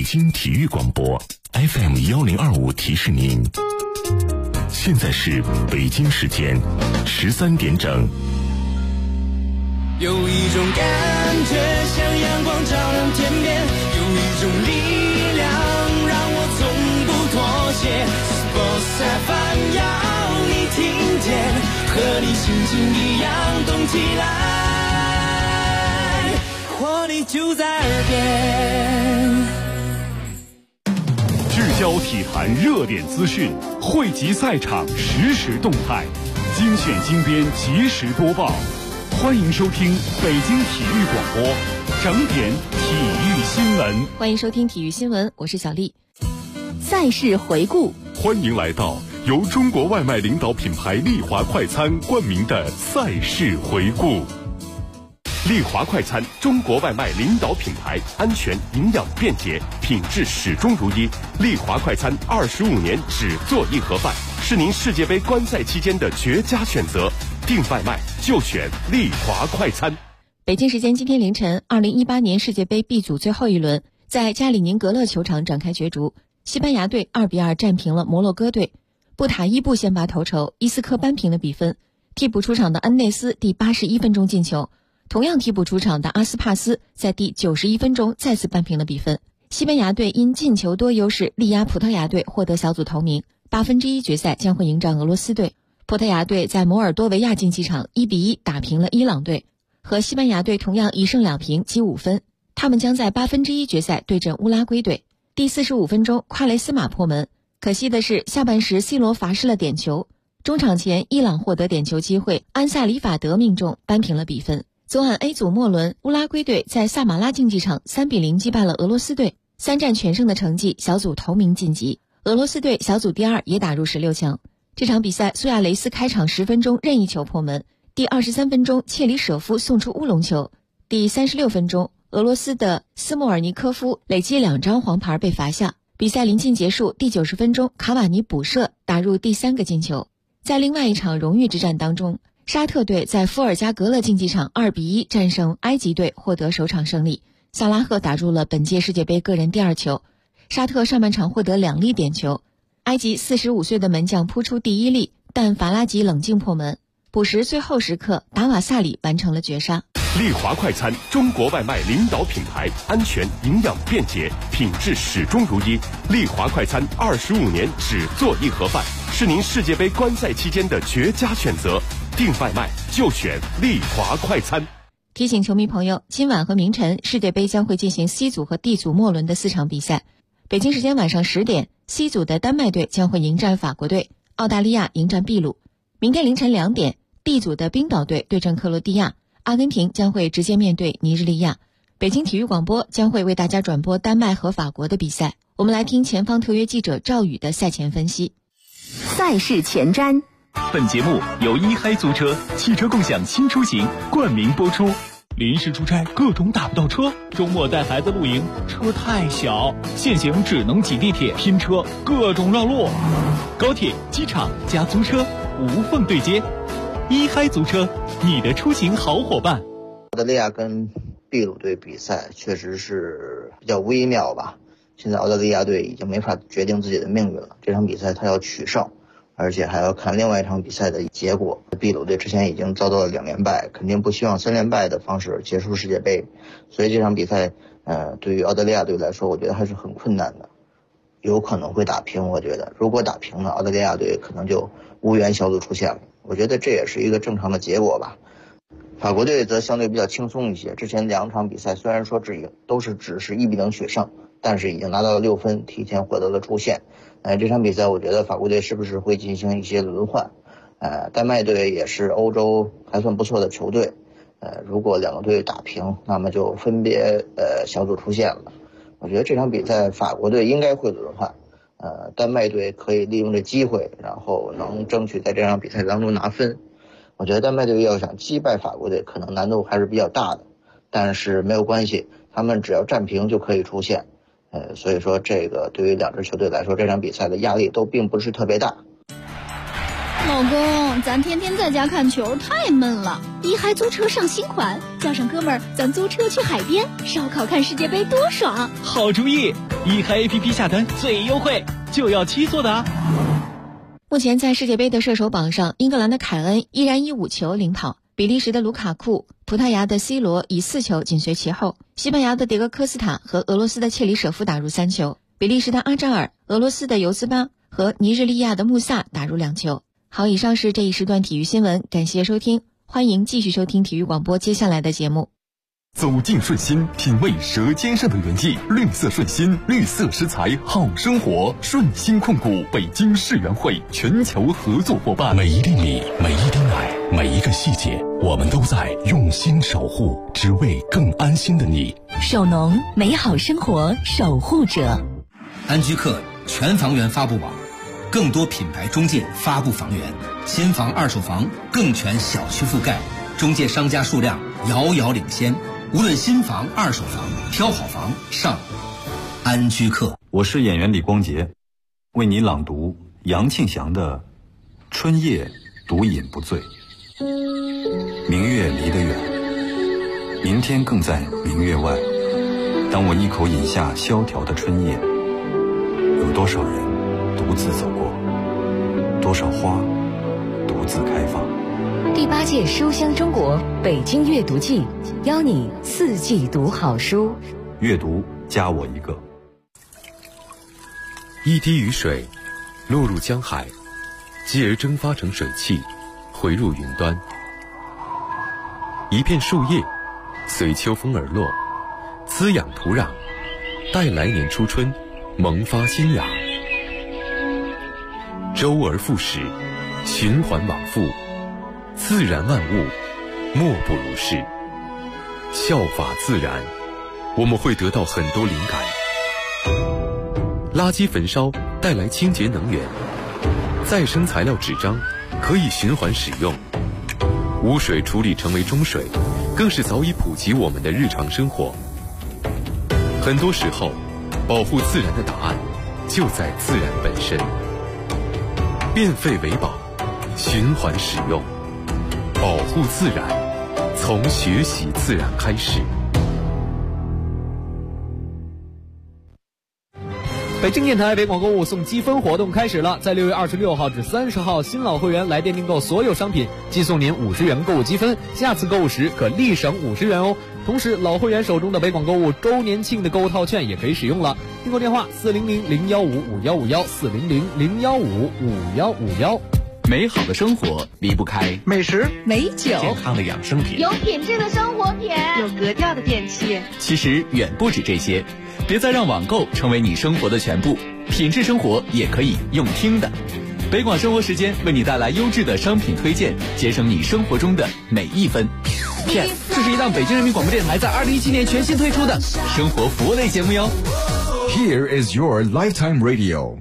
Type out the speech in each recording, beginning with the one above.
京体育广播 FM1025提示您，现在是北京时间13点整。 有一种感觉像阳光照亮天边，有一种力量让我从不妥协。Sports FM 要你听见，和你心情一样动起来，活力就在耳边。 聚焦体坛热点资讯，汇集赛场实时动态，精选精编及时播报。欢迎收听北京体育广播整点体育新闻。 欢迎收听体育新闻，我是小丽。赛事回顾， 欢迎来到由中国外卖领导品牌丽华快餐冠名的赛事回顾。丽华快餐，中国外卖领导品牌，安全、营养、便捷，品质始终如一。丽华快餐25年只做一盒饭，是您世界杯观赛期间的绝佳选择。订外卖就选丽华快餐。 北京时间今天凌晨，2018年世界杯 B 组最后一轮在加里宁格勒球场展开角逐，西班牙队2-2战平了摩洛哥队，布塔伊布先拔头筹，伊斯科扳平了比分。替补出场的恩内斯第81分钟进球，同样替补出场的阿斯帕斯在第91分钟再次扳平了比分。西班牙队因进球多优势力压葡萄牙队，获得小组头名，1/8决赛将会迎战俄罗斯队。葡萄牙队在摩尔多维亚竞技场1-1打平了伊朗队，和西班牙队同样1胜2平积5分，他们将在1/8决赛对阵乌拉圭队。第45分钟，夸雷斯马破门，可惜的是下半时 C 罗罚失了点球，中场前伊朗获得点球机会，安萨里法德命中扳平了比分。昨晚 A 组末轮，乌拉圭队在萨马拉竞技场3-0击败了俄罗斯队，3战全胜的成绩，小组头名晋级。俄罗斯队小组第2也打入16强。这场比赛，苏亚雷斯开场10分钟任意球破门，第23分钟切里舍夫送出乌龙球，第36分钟俄罗斯的斯莫尔尼科夫累积2张黄牌被罚下。比赛临近结束，第90分钟卡瓦尼补射打入第3个进球。在另外一场荣誉之战当中，沙特队在夫尔加格勒竞技场2-1战胜埃及队，获得首场胜利。萨拉赫打入了本届世界杯个人第2球。沙特上半场获得2粒点球，埃及45岁的门将扑出第1粒，但法拉吉冷静破门。补时最后时刻，达瓦萨里完成了绝杀。 丽华快餐，中国外卖领导品牌，安全、营养、便捷，品质始终如一。丽华快餐25年只做一盒饭，是您世界杯观赛期间的绝佳选择。订外卖就选丽华快餐。 提醒球迷朋友，今晚和明晨世界杯将会进行 C 组和 D 组末轮的4场比赛。北京时间晚上10点，C 组的丹麦队将会迎战法国队，澳大利亚迎战秘鲁。明天凌晨2点，D 组的冰岛队对阵克罗地亚，阿根廷将会直接面对尼日利亚。北京体育广播将会为大家转播丹麦和法国的比赛。我们来听前方特约记者赵宇的赛前分析。 赛事前瞻。 本节目由一嗨租车汽车共享新出行冠名播出。临时出差各种打不到车，周末带孩子露营车太小，现行只能挤地铁拼车，各种绕路。高铁、机场加租车无缝对接，一嗨租车，你的出行好伙伴。 澳大利亚跟秘鲁队比赛确实是比较微妙吧，现在澳大利亚队已经没法决定自己的命运了，这场比赛他要取胜，而且还要看另外一场比赛的结果。秘鲁队之前已经遭到了2连败，肯定不希望3连败的方式结束世界杯，所以这场比赛对于澳大利亚队来说，我觉得还是很困难的，有可能会打平。我觉得如果打平了，澳大利亚队可能就无缘小组出线了，我觉得这也是一个正常的结果吧。法国队则相对比较轻松一些，之前2场比赛虽然说只是1-0取胜，但是已经拿到了6分，提前获得了出线。这场比赛我觉得法国队是不是会进行一些轮换？丹麦队也是欧洲还算不错的球队，如果2个队打平，那么就分别小组出线了。我觉得这场比赛法国队应该会轮换，丹麦队可以利用这机会，然后能争取在这场比赛当中拿分。我觉得丹麦队要想击败法国队，可能难度还是比较大的，但是没有关系，他们只要战平就可以出线。所以说这个对于2支球队来说，这场比赛的压力都并不是特别大。 老公，咱天天在家看球太闷了，一嗨租车上新款，叫上哥们儿，咱租车去海边烧烤看世界杯多爽。 好主意， 一嗨 APP 下单最优惠，就要7做的啊！ 目前在世界杯的射手榜上，英格兰的凯恩依然以5球领跑，比利时的卢卡库、葡萄牙的 C 罗以4球紧随其后，西班牙的迭戈科斯塔和俄罗斯的切里舍夫打入3球，比利时的阿扎尔、俄罗斯的尤兹巴和尼日利亚的穆萨打入2球。好，以上是这一时段体育新闻，感谢收听，欢迎继续收听体育广播接下来的节目。 走进顺心，品味舌尖上的原意，绿色顺心，绿色食材好生活。顺心控股北京世园会全球合作伙伴。 每一粒米，每一滴奶，每一个细节，我们都在用心守护，只为更安心的你。 首农，美好生活守护者。 安居客全房源发布网，更多品牌中介发布房源，新房二手房更全小区覆盖，中介商家数量遥遥领先。无论新房、二手房，挑好房上安居客。 我是演员李光洁，为你朗读杨庆祥的《春夜独饮不醉》。明月离得远，明天更在明月外。当我一口饮下萧条的春夜，有多少人独自走过，多少花独自开放。 第8届书香中国北京阅读季，邀你4季读好书。 阅读加我一个。 一滴雨水落入江海，继而蒸发成水汽，回入云端。一片树叶随秋风而落，滋养土壤，待来年初春萌发新芽。周而复始，循环往复，自然万物莫不如是。效法自然，我们会得到很多灵感。垃圾焚烧带来清洁能源，再生材料纸张可以循环使用，污水处理成为中水，更是早已普及我们的日常生活。很多时候，保护自然的答案就在自然本身。变废为宝，循环使用，保护自然，从学习自然开始。 北京电台北广购物送积分活动开始了，在6月26号至30号，新老会员来电订购所有商品，即送您50元购物积分，下次购物时可立省50元哦。同时，老会员手中的北广购物周年庆的购物套券也可以使用了。订购电话400-015-5151，400-015-5151。 美好的生活离不开美食、 美酒、 健康的养生品、 有品质的生活品、 有格调的电器。 其实远不止这些，别再让网购成为你生活的全部，品质生活也可以用听的。北广生活时间为你带来优质的商品推荐，节省你生活中的每一分。Yes， 这是一档北京人民广播电台在2017年全新推出的生活服务类节目哟。 Here is your lifetime radio。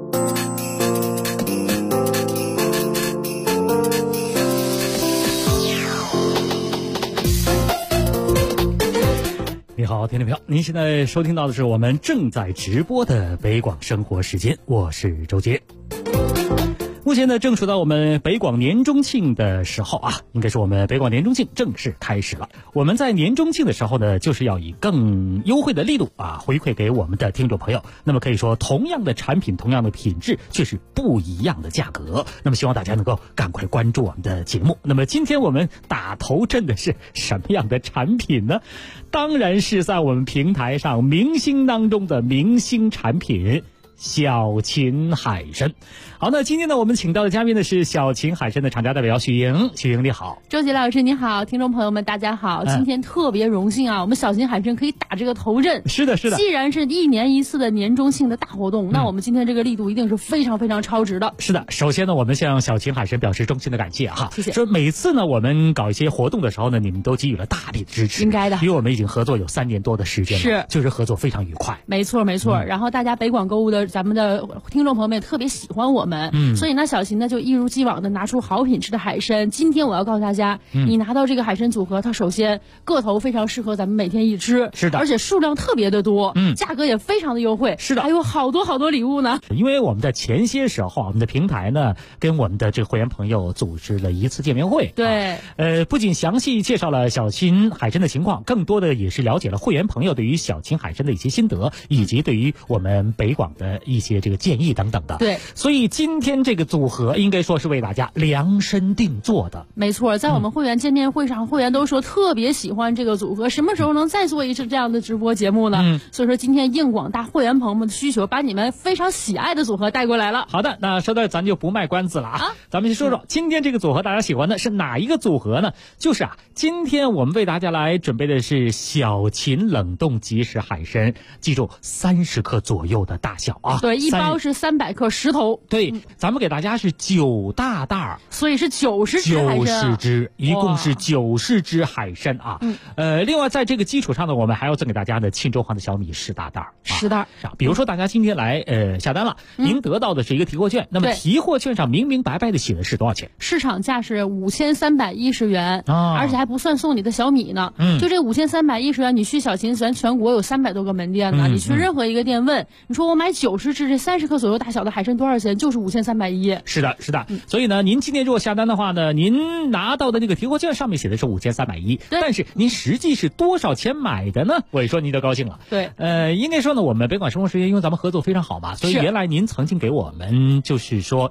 你好，听众朋友，您现在收听到的是我们正在直播的北广生活时间，我是周杰。目前呢，正处到我们北广年中庆的时候啊，应该是我们北广年中庆正式开始了。我们在年中庆的时候呢，就是要以更优惠的力度啊，回馈给我们的听众朋友。那么可以说，同样的产品，同样的品质，却是不一样的价格。那么希望大家能够赶快关注我们的节目。那么今天我们打头阵的是什么样的产品呢？当然是在我们平台上明星当中的明星产品。小秦海参。好，那今天呢，我们请到的嘉宾呢是小秦海参的厂家代表许莹。许莹你好。 周杰老师你好，听众朋友们大家好，今天特别荣幸啊，我们小秦海参可以打这个头阵。 是的，是的。 既然是1年1次的年中庆的大活动，那我们今天这个力度一定是非常非常超值的。 是的，首先呢，我们向小秦海参表示衷心的感谢哈。 谢谢。 说每次呢，我们搞一些活动的时候呢，你们都给予了大力的支持。 应该的。 因为我们已经合作有3年多的时间了， 是， 就是合作非常愉快。 没错没错。然后大家北广购物的咱们的听众朋友们也特别喜欢我们，所以呢，小琴呢就一如既往的拿出好品质的海参。今天我要告诉大家，你拿到这个海参组合，它首先个头非常适合咱们每天一吃， 是的， 而且数量特别的多，价格也非常的优惠， 是的， 还有好多好多礼物呢。 因为我们的前些时候，我们的平台呢跟我们的这个会员朋友组织了一次见面会， 对， 不仅详细介绍了小秦海参的情况，更多的也是了解了会员朋友对于小秦海参的一些心得，以及对于我们北广的一些这个建议等等的。 对， 所以今天这个组合应该说是为大家量身定做的。 没错，在我们会员见面会上，会员都说特别喜欢这个组合，什么时候能再做一次这样的直播节目呢？所以说今天应广大会员朋友们的需求，把你们非常喜爱的组合带过来了。 好的，那说到咱就不卖关子了啊，咱们先说说今天这个组合大家喜欢的是哪一个组合呢？就是今天我们为大家来准备的是小秦冷冻即食海参，记住30克左右的大小啊。 对，一包是300克10头。 对，咱们给大家是9大袋， 所以是90只海参 ，90只，一共是90只海参啊。另外在这个基础上呢，我们还要赠给大家的庆州黄的小米10大袋 ，10袋。 比如说大家今天来下单了，您得到的是一个提货券，那么提货券上明明白白的写的是多少钱？ 市场价是5310元，而且还不算送你的小米呢。就这5310元，你去小秦咱全国有300多个门店呢，你去任何一个店问，你说我买90只这30克左右大小的海参多少钱？就是5310。 是的，是的。所以呢，您今天如果下单的话呢，您拿到的那个提货券上面写的是5310，但是您实际是多少钱买的呢？我一说您就高兴了。 对， 应该说呢，我们北广生活时间因为咱们合作非常好嘛，所以原来您曾经给我们就是说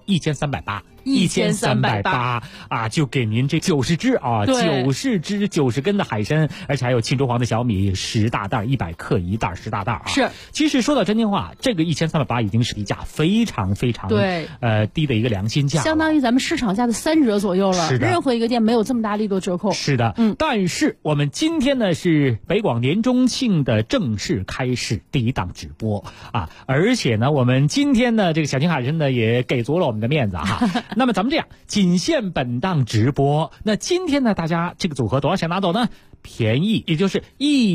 1380啊，就给您这90只啊，90只90根的海参，而且还有庆州黄的小米10大袋，100克一袋，10大袋啊。 是， 其实说到真心话，这个1380已经是一价非常非常低的一个良心价， 相当于咱们市场价的3折左右了。 是的， 任何一个店没有这么大力度折扣。 是的，但是我们今天呢是北广年中庆的正式开始第一档直播啊，而且呢我们今天呢这个小秦海参呢也给足了我们的面子哈。那么咱们这样，仅限本档直播。那今天呢，大家这个组合多少钱拿走呢？便宜，也就是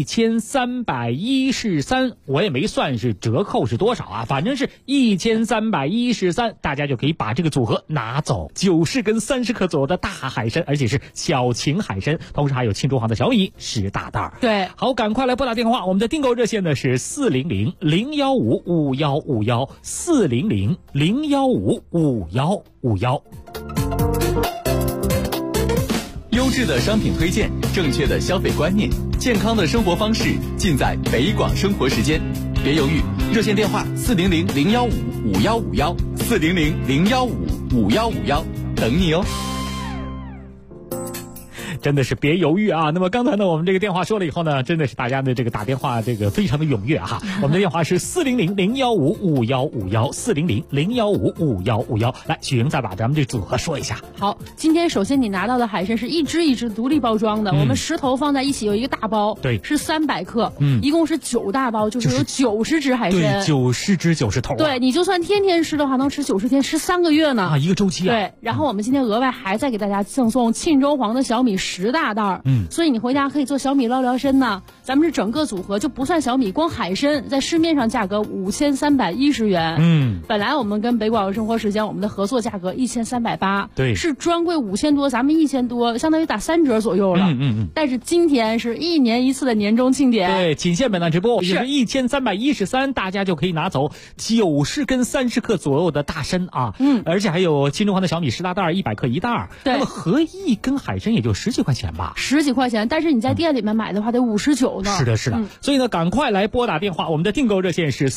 1313，我也没算是折扣是多少啊，反正是1313，大家就可以把这个组合拿走，90根30克左右的大海参，而且是小秦海参，同时还有庆州黄的小米10大袋。 对， 好，赶快来拨打电话，我们的订购热线呢是400-015-5151，400-015-5151。 优质的商品推荐，正确的消费观念，健康的生活方式，尽在北广生活时间。别犹豫，热线电话400-015-5151，400-015-5151，等你哦。 真的是别犹豫啊！那么刚才呢，我们这个电话说了以后呢，真的是大家的这个打电话这个非常的踊跃哈。我们的电话是400-015-5151，400-015-5151。来，许莹再把咱们这组合说一下。 好，今天首先你拿到的海参是一只一只独立包装的，我们10头放在一起有一个大包， 对， 是300克，一共是9大包，就是有90只海参， 对，90只90头。 对，你就算天天吃的话，能吃90天，吃3个月呢啊，一个周期啊。 对，然后我们今天额外还再给大家赠送庆州黄的小米10大袋，所以你回家可以做小米捞聊参呢。咱们是整个组合就不算小米，光海参在市面上价格5310元，本来我们跟北广生活时间我们的合作价格1380， 对， 是专柜5000多，咱们1000多，相当于打3折左右了。但是今天是1年1次的年终庆典， 对，仅限本档直播，是1313，大家就可以拿走90根30克左右的大参啊，而且还有庆州黄的小米10大袋，100克一袋，那么合一根海参也就10几块钱吧 ，10几块钱，但是你在店里面买的话得59呢。 是的，是的，所以呢，赶快来拨打电话，我们的订购热线是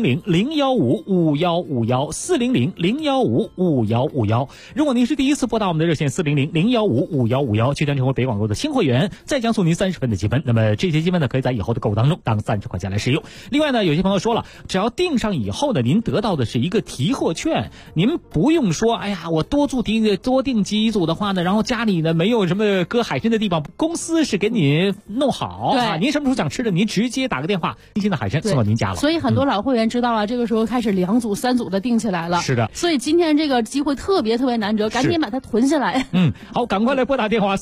400-015-5151，400-015-5151。如果您是第一次拨打我们的热线400-015-5151，确定成为北广购的新会员，再将送您30分的积分。那么这些积分呢，可以在以后的购物当中当30块钱来使用。另外呢，有些朋友说了，只要订上以后呢，您得到的是一个提货券，您不用说，哎呀，我多订几组的话呢，然后家里呢没有什么割海参的地方，公司是给你弄好啊。您什么时候想吃的，您直接打个电话，新鲜的海参送到您家了。 所以很多老会员知道啊，这个时候开始2组、3组的订起来了。 是的。 所以今天这个机会特别难得，赶紧把它囤下来。 好，赶快来拨打电话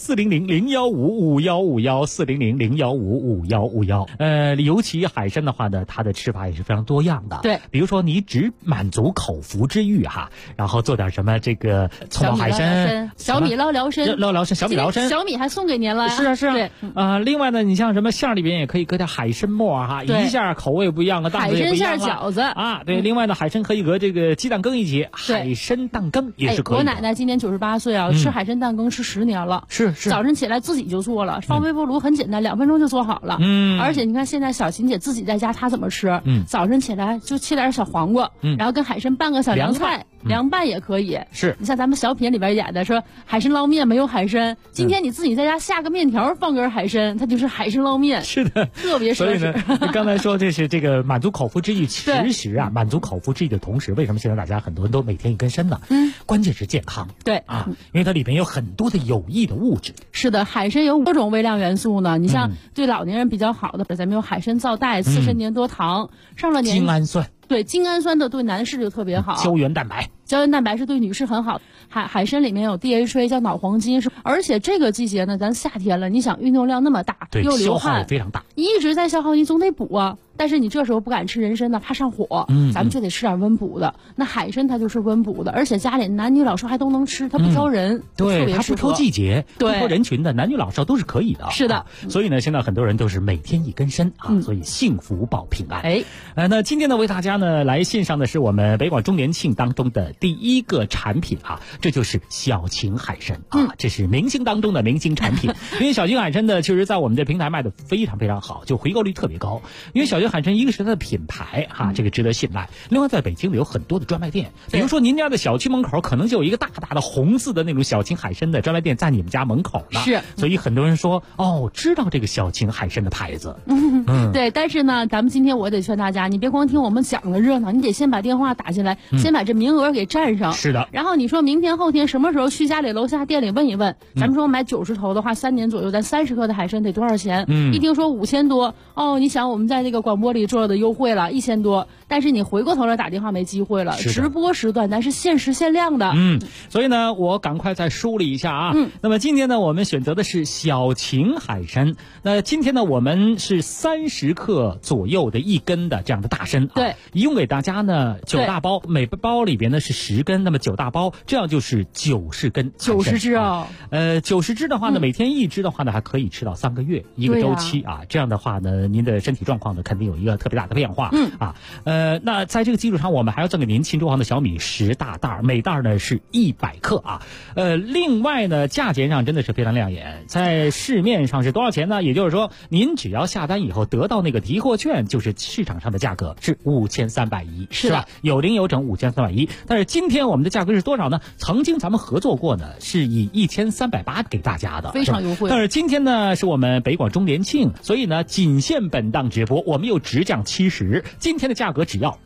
400-015-5151，400-015-5151。尤其海参的话呢，它的吃法也是非常多样的。 对， 比如说你只满足口腹之欲哈，然后做点什么这个葱爆海参、 小米捞辽参、 小米辽参， 小米还送给您了。 是啊。 对， 另外呢，你像什么馅里边也可以搁点海参末哈，一下口味不一样了，档次也不一样了。 海参馅饺子啊，对。另外呢，海参可以搁这个鸡蛋羹一起，海参蛋羹也是可以的。 我奶奶今年98岁啊，吃海参蛋羹吃10年了。 是。 早晨起来自己就做了，放微波炉很简单，2分钟就做好了。而且你看现在小琴姐自己在家，她怎么吃？早晨起来就切点小黄瓜，然后跟海参拌个小凉菜，凉拌也可以。 是你像咱们小品里边演的说海参捞面没有海参，今天你自己在家下个面条放根海参，它就是海参捞面。 是的， 特别奢侈。 所以呢，刚才说这是这个满足口腹之欲，其实啊，满足口腹之欲的同时，为什么现在大家很多人都每天一根参呢？关键是健康。 对啊，因为它里边有很多的有益的物质。 是的，海参有多种微量元素呢。你像对老年人比较好的，咱们有海参皂苷、刺参粘多糖，上了年精氨酸。 对，精氨酸的对男士就特别好。 胶原蛋白是对女士很好。海参里面有 DHA 叫脑黄金，而且这个季节呢，咱夏天了，你想运动量那么大，又流汗， 消耗也非常大， 一直在消耗，你总得补啊。但是你这时候不敢吃人参呢，怕上火，咱们就得吃点温补的。那海参它就是温补的，而且家里男女老少还都能吃，它不挑人， 对，它不挑季节，不挑人群的，男女老少都是可以的。 是的， 所以呢，现在很多人都是每天一根参啊，所以幸福保平安。那今天呢，为大家呢来献上的是我们北广周年庆当中的第一个产品啊，这就是小秦海参啊，这是明星当中的明星产品。因为小秦海参呢，确实在我们这平台卖的非常非常好，就回购率特别高。因为小秦海参一个是它的品牌哈，这个值得信赖。另外，在北京呢有很多的专卖店，比如说您家的小区门口可能就有一个大大的红字的那种小秦海参的专卖店在你们家门口呢。 是， 所以很多人说知道这个小秦海参的牌子。 对，但是呢，咱们今天我得劝大家，你别光听我们讲了热闹，你得先把电话打进来，先把这名额给占上。 是的。 然后你说明天后天什么时候去家里楼下店里问一问，咱们说买90头的话，3年左右，咱30克的海参得多少钱？一听说5000多，你想我们在这个广播里做的优惠了1000多，但是你回过头来打电话没机会了。直播时段咱是限时限量的。 所以呢，我赶快再梳理一下啊。那么今天呢，我们选择的是小秦海参。那今天呢，我们是30克左右的1根的这样的大参。 对， 一共给大家呢9大包，每包里边呢是10根，那么9大包，这样就是90根。 90只啊 ，90只的话呢，每天1只的话呢，还可以吃到3个月一个周期啊。这样的话呢，您的身体状况呢，肯定有一个特别大的变化。那在这个基础上，我们还要赠给您秦州行的小米10大袋，每袋呢是100克啊。另外呢，价钱上真的是非常亮眼，在市面上是多少钱呢？也就是说，您只要下单以后得到那个提货券，就是市场上的价格是5310，是吧？有零有整5310。但是今天我们的价格是多少呢？曾经咱们合作过呢，是以1380给大家的， 非常优惠。 但是今天呢，是我们北广周年庆，所以呢，仅限本档直播，我们又直降70，今天的价格只要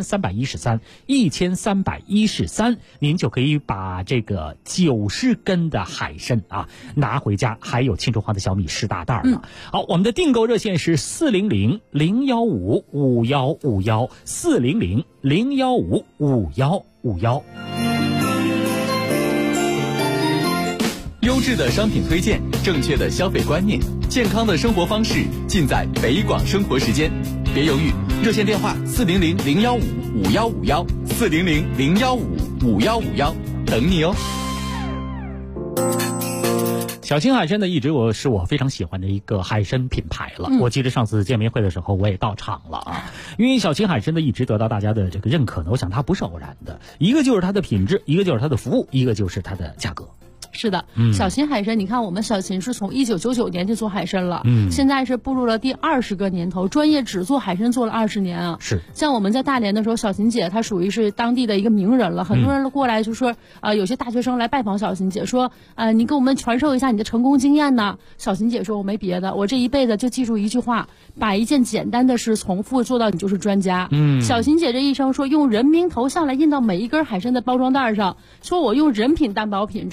1313，您就可以把这个90根的海参啊拿回家，还有秦州行的小米10大袋呢。好，我们的订购热线是400-015-5151，400-015-5151。 优质的商品推荐，正确的消费观念，健康的生活方式，尽在北广生活时间。别犹豫，热线电话400-015-5151，400-015-5151，等你哦。 小秦海参呢，一直是我非常喜欢的一个海参品牌了。我记得上次见面会的时候，我也到场了啊。因为小秦海参呢，一直得到大家的这个认可呢，我想它不是偶然的，一个就是它的品质，一个就是它的服务，一个就是它的价格。 是的，小秦海参，你看我们小秦是从1999年就做海参了，现在是步入了第20个年头，专业只做海参做了20年啊。 是， 像我们在大连的时候，小秦姐她属于是当地的一个名人了，很多人过来就说，有些大学生来拜访小秦姐，说，你给我们传授一下你的成功经验呢。小秦姐说，我没别的，我这一辈子就记住一句话，把一件简单的事重复做到你就是专家。小秦姐这一生说，用人名头像来印到每一根海参的包装袋上，说我用人品担保品质，我这一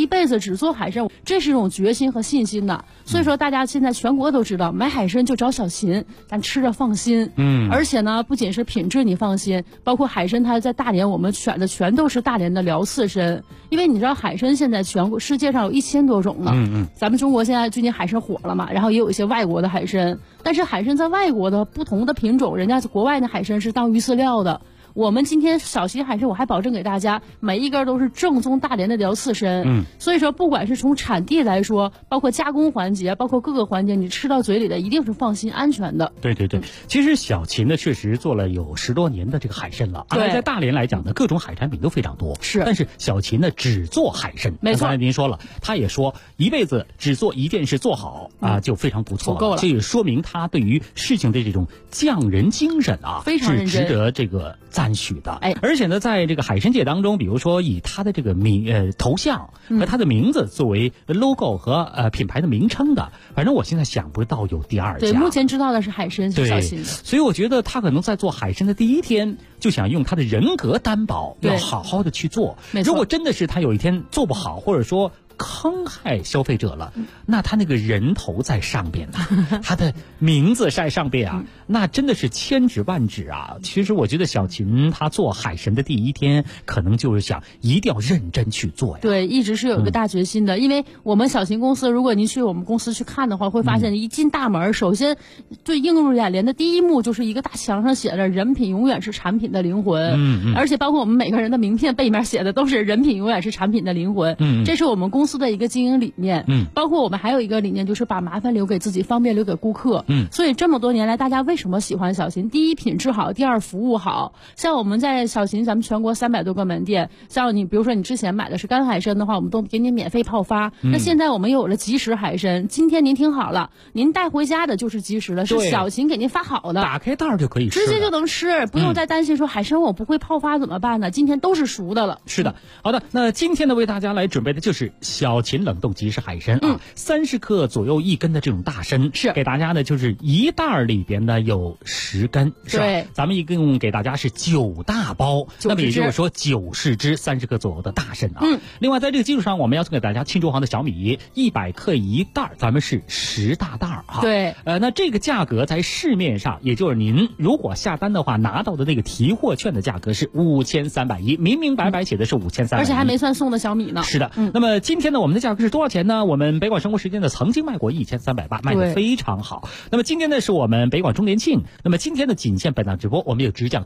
一辈子只做海参，这是一种决心和信心的。所以说大家现在全国都知道，买海参就找小秦，咱吃着放心。而且呢，不仅是品质你放心，包括海参它在大连我们选的全都是大连的辽刺参，因为你知道海参现在全国世界上有1000多种呢。咱们中国现在最近海参火了嘛，然后也有一些外国的海参，但是海参在外国的不同的品种，人家国外的海参是当鱼饲料的。我们今天小秦海参，我还保证给大家每一根都是正宗大连的辽刺参。所以说不管是从产地来说，包括加工环节，包括各个环节，你吃到嘴里的一定是放心安全的。 对对对，其实小秦呢确实做了有10多年的这个海参了，而在大连来讲呢，各种海产品都非常多。但是小秦呢只做海参。没错，刚才您说了，他也说一辈子只做一件事做好啊，就非常不错了，够了。这也说明他对于事情的这种匠人精神啊， 非常认真， 是值得这个赞许的。而且呢，在这个海参界当中，比如说以他的这个头像和他的名字作为 logo 和品牌的名称的，反正我现在想不到有第二家。 对，目前知道的是海参是小秦的。 所以我觉得他可能在做海参的第一天就想用他的人格担保，要好好的去做。如果真的是他有一天做不好，或者说坑害消费者了，那他那个人头在上边呢，他的名字在上边啊，那真的是千指万指啊。其实我觉得小秦他做海参的第一天，可能就是想一定要认真去做呀。 对，一直是有一个大决心的。因为我们小秦公司，如果您去我们公司去看的话，会发现一进大门，首先最映入眼帘的第一幕就是一个大墙上写着"人品永远是产品的灵魂"，而且包括我们每个人的名片背面写的都是"人品永远是产品的灵魂"。这是我们公司的一个经营理念。包括我们还有一个理念，就是把麻烦留给自己，方便留给顾客。所以这么多年来，大家为什么喜欢小秦？第一，品质好；第二，服务好。像我们在小秦，咱们全国300多个门店，像你比如说你之前买的是干海参的话，我们都给你免费泡发。那现在我们有了即食海参，今天您听好了，您带回家的就是即食的，是小秦给您发好的， 打开袋就可以吃， 直接就能吃，不用再担心说海参我不会泡发怎么办呢？今天都是熟的了。 是的，好的，那今天呢为大家来准备的就是小秦冷冻即食海参啊，30克左右1根的这种大参，是给大家呢就是一袋里边呢有10根，是吧？对，咱们一共给大家是9大包，那么也就是说90只30克左右的大参啊。另外在这个基础上，我们要送给大家庆州行的小米100克1袋，咱们是10大袋啊。 对， 那这个价格在市面上，也就是您如果下单的话拿到的那个提货券的价格是5310，明明白白写的是5310， 而且还没算送的小米呢。 是的，那么今天呢，我们的价格是多少钱呢？我们北广生活时间呢曾经卖过1380，卖得非常好。那么今天呢是我们北广周年庆，那么今天的仅限本档直播，我们有直降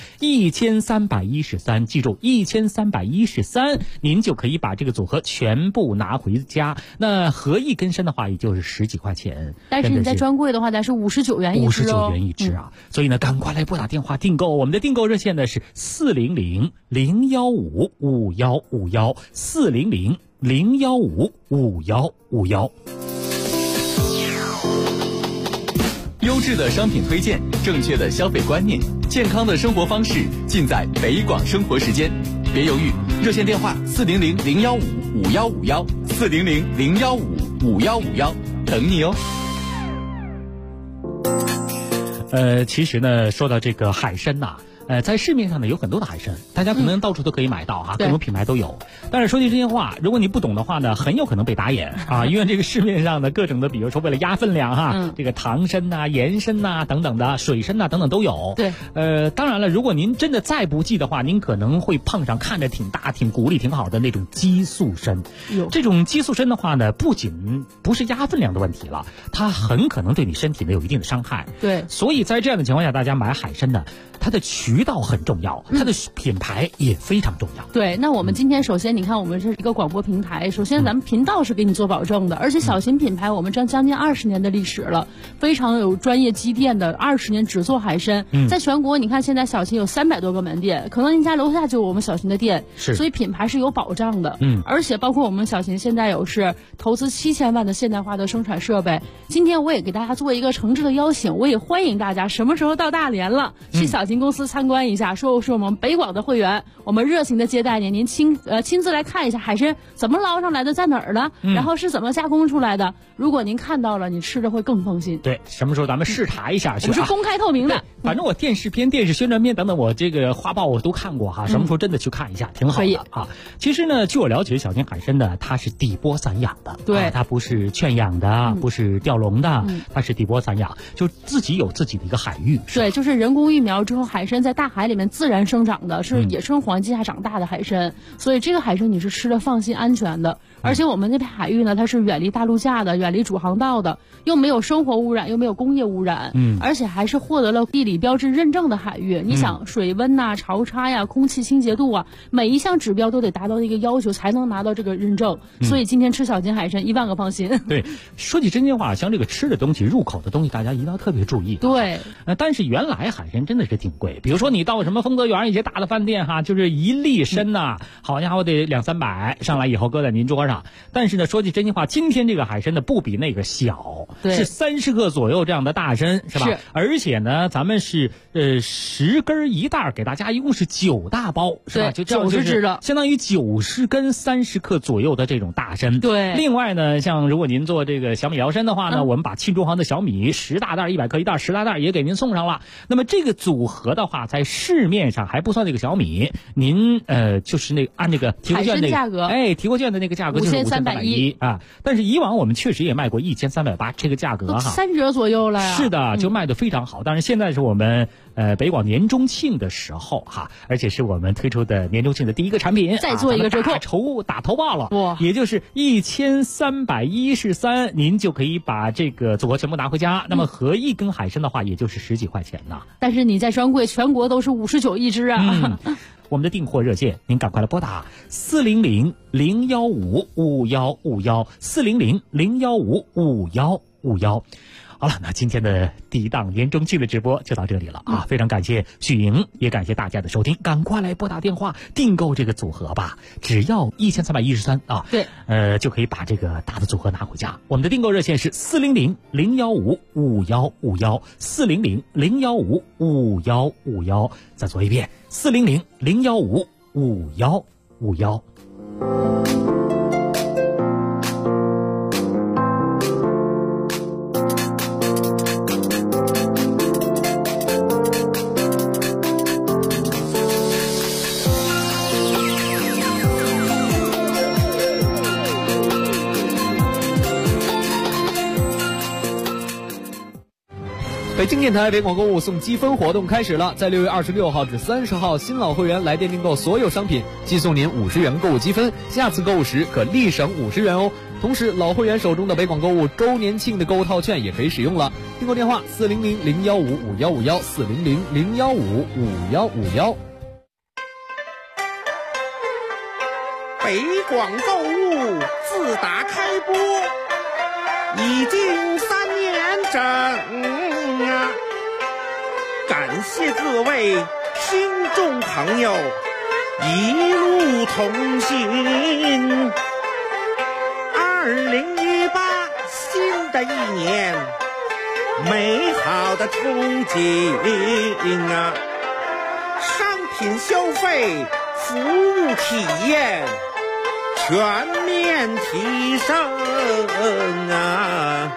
70，1313，记住1313，您就可以把这个组合全部拿回家。那合一根参的话，也就是10几块钱， 但是你在专柜的话，咱是59元一只 ，59元一只啊。所以呢，赶快来拨打电话订购，我们的订购热线呢是400-015-5151，400-015-5151。 优质的商品推荐，正确的消费观念，健康的生活方式，尽在北广生活时间。别犹豫，热线电话400-015-5151，400-015-5151，等你哦。 其实呢，说到这个海参呐，在市面上呢有很多的海参，大家可能到处都可以买到哈，各种品牌都有。但是说句真心话，如果你不懂的话呢，很有可能被打眼啊，因为这个市面上的各种的，比如说为了压分量哈，这个糖参呐、盐参呐等等的，水参呐等等都有。 对， 当然了，如果您真的再不济的话，您可能会碰上看着挺大、挺骨力挺好的那种激素参。这种激素参的话呢，不仅不是压分量的问题了，它很可能对你身体呢有一定的伤害。 对， 所以在这样的情况下，大家买海参呢，它的渠道很重要，它的品牌也非常重要。 对，那我们今天首先你看，我们是一个广播平台，首先咱们频道是给你做保证的，而且小秦品牌我们将近20年的历史了，非常有专业积淀的，20年只做海参。在全国你看现在小秦有300多个门店，可能您家楼下就有我们小秦的店，所以品牌是有保障的。而且包括我们小秦现在有是投资7000万的现代化的生产设备。今天我也给大家做一个诚挚的邀请，我也欢迎大家什么时候到大连了，去小金公司参观一下，说是我们北广的会员，我们热情的接待您，您亲自来看一下海参怎么捞上来的，在哪儿呢？然后是怎么加工出来的。如果您看到了，你吃着会更放心。 对，什么时候咱们视察一下去？ 我们是公开透明的。 反正我电视片、电视宣传片等等，我这个画报我都看过哈。什么时候真的去看一下，挺好的啊。其实呢，据我了解，小金海参呢，它是底波散养的， 对， 它不是圈养的，不是钓笼的，它是底波散养，就自己有自己的一个海域。 对，就是人工育苗之后，海参在大海里面自然生长的，是野生环境下长大的海参，所以这个海参你是吃的放心安全的。而且我们那片海域呢，它是远离大陆架的，远离主航道的，又没有生活污染，又没有工业污染，而且还是获得了地理标志认证的海域。你想水温呐、潮差呀、空气清洁度啊，每一项指标都得达到一个要求，才能拿到这个认证。所以今天吃小金海参10000个放心。 对，说起真心话，像这个吃的东西、入口的东西，大家一定要特别注意。 对， 但是原来海参真的是挺贵，比如说你到什么丰泽园一些大的饭店哈，就是一粒参呐，好家伙得200-300，上来以后搁在您桌上。但是呢，说句真心话，今天这个海参呢不比那个小，是30克左右这样的大参，是吧？是。而且呢，咱们是10根一袋，给大家一共是9大包，是吧？就 90只的， 相当于90根30克左右的这种大参。 对。 另外呢，像如果您做这个小米辽参的话呢，我们把沁中行的小米10大袋100克一袋10大袋也给您送上了。那么这个组合的话，在市面上还不算这个小米，您就是那个按这个提货券那个价格， 提货券的那个价格就是5310啊。但是以往我们确实也卖过1380，这个价格哈 3折左右了呀。 是的，就卖得非常好。但是现在是我们北广年中庆的时候哈，而且是我们推出的年中庆的第一个产品， 再做一个折扣， 打头报了，也就是1313，您就可以把这个组合全部拿回家。那么合一根海参的话，也就是10几块钱呢。 但是你在专柜全国都是59一只啊。 我们的订货热线，您赶快来拨打400-015-5151，400-015-5151。好了，那今天的第一档年中庆的直播就到这里了啊！非常感谢许莹，也感谢大家的收听，赶快来拨打电话订购这个组合吧，只要1313啊！ 对， 就可以把这个大的组合拿回家。我们的订购热线是400-015-5151，400-015-5151。再说一遍，400-015-5151。 北京电台北广购物送积分活动开始了，在6月26号至30号，新老会员来电订购所有商品，寄送您50元购物积分，下次购物时可立省50元哦。同时，老会员手中的北广购物周年庆的购物套券也可以使用了。订购电话400-015-5151，400-015-5151。 北广购物自打开播已经3年整啊！感谢各位听众朋友一路同行。2018新的一年，美好的憧憬啊！商品消费、服务体验全面提升啊！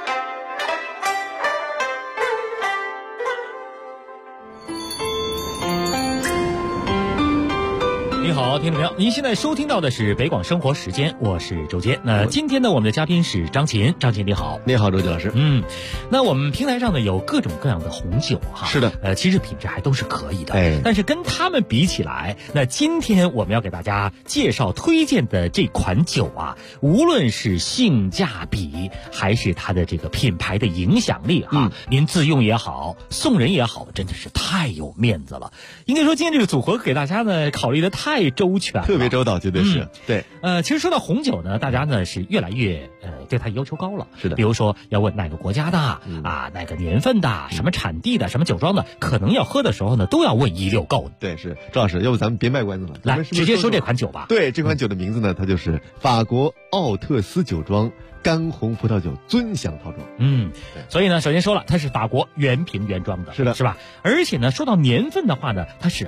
您好，听众朋友，您现在收听到的是北广生活时间，我是周杰。那今天呢，我们的嘉宾是张琴，张琴你好。 你好，周杰老师。 那我们平台上呢有各种各样的红酒哈。 是的， 其实品质还都是可以的。但是跟他们比起来，那今天我们要给大家介绍推荐的这款酒啊，无论是性价比还是它的这个品牌的影响力哈，您自用也好，送人也好，真的是太有面子了。应该说今天这个组合给大家呢考虑的太周全了， 特别周到，绝对是。对， 其实说到红酒呢，大家呢是越来越对它要求高了。 是的， 比如说要问哪个国家的哪个年份的，什么产地的，什么酒庄的，可能要喝的时候呢都要问一溜够。 对，是周老师，要不咱们别卖关子了， 来直接说这款酒吧。 对，这款酒的名字呢，它就是法国奥特斯酒庄干红葡萄酒尊享套装。 所以呢，首先说了，它是法国原瓶原装的， 是的， 是吧？而且呢，说到年份的话呢，它是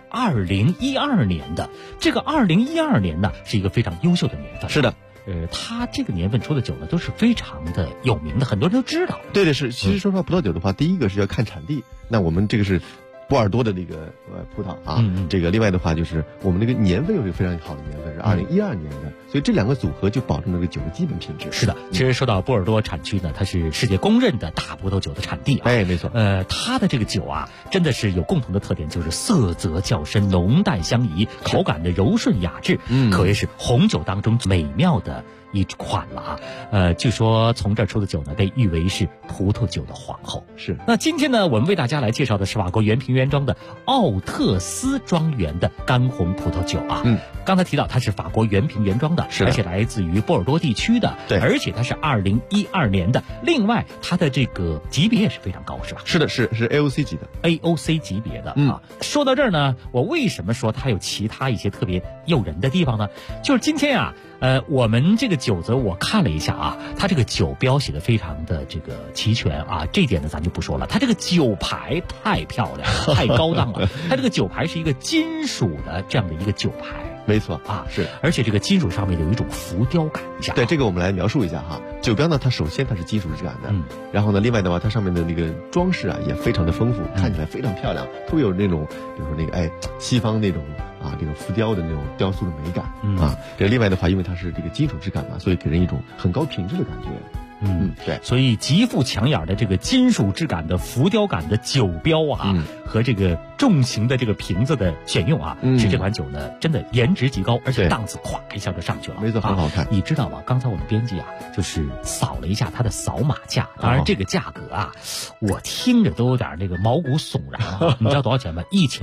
2012年的。这个2012年呢，是一个非常优秀的年份。 是的。 它这个年份出的酒呢，都是非常的有名的，很多人都知道。 对的，是。其实说到葡萄酒的话，第一个是要看产地。那我们这个是波尔多的那个葡萄啊，这个另外的话就是我们这个年份又是非常好的年份，是2012年的，所以这两个组合就保证了这个酒的基本品质。 是的，其实说到波尔多产区呢，它是世界公认的大葡萄酒的产地啊。 没错。 它的这个酒啊，真的是有共同的特点，就是色泽较深，浓淡相宜，口感的柔顺雅致，可谓是红酒当中美妙的一款了啊。据说从这儿出的酒呢，被誉为是葡萄酒的皇后。 是。 那今天呢，我们为大家来介绍的是法国原瓶原装的奥特斯庄园的干红葡萄酒啊。刚才提到它是法国原瓶原装的，而且来自于波尔多地区的， 对， 而且它是2012年的。另外，它的这个级别也是非常高，是吧？ 是的，是 AOC 级的 ，AOC 级别的啊。说到这儿呢，我为什么说它有其他一些特别诱人的地方呢？就是今天啊，我们这个酒则我看了一下啊，它这个酒标写的非常的这个齐全啊，这点呢咱就不说了。它这个酒牌太漂亮了，太高档了。它这个酒牌是一个金属的这样的一个酒牌。 没错啊， 是， 而且这个金属上面有一种浮雕感。 对，这个我们来描述一下哈。酒标呢，它首先它是金属质感的，然后呢，另外的话，它上面的那个装饰啊也非常的丰富，看起来非常漂亮，特别有那种，比如说那个西方那种啊这种浮雕的那种雕塑的美感啊。这另外的话，因为它是这个金属质感嘛，所以给人一种很高品质的感觉。对， 所以极富抢眼的这个金属质感的浮雕感的酒标啊，和这个重型的这个瓶子的选用啊，使这款酒呢真的颜值极高，而且档次咵一下就上去了。 没错，很好看。 你知道吗？刚才我们编辑啊，就是扫了一下它的扫码价，当然这个价格啊，我听着都有点那个毛骨悚然啊。你知道多少钱吗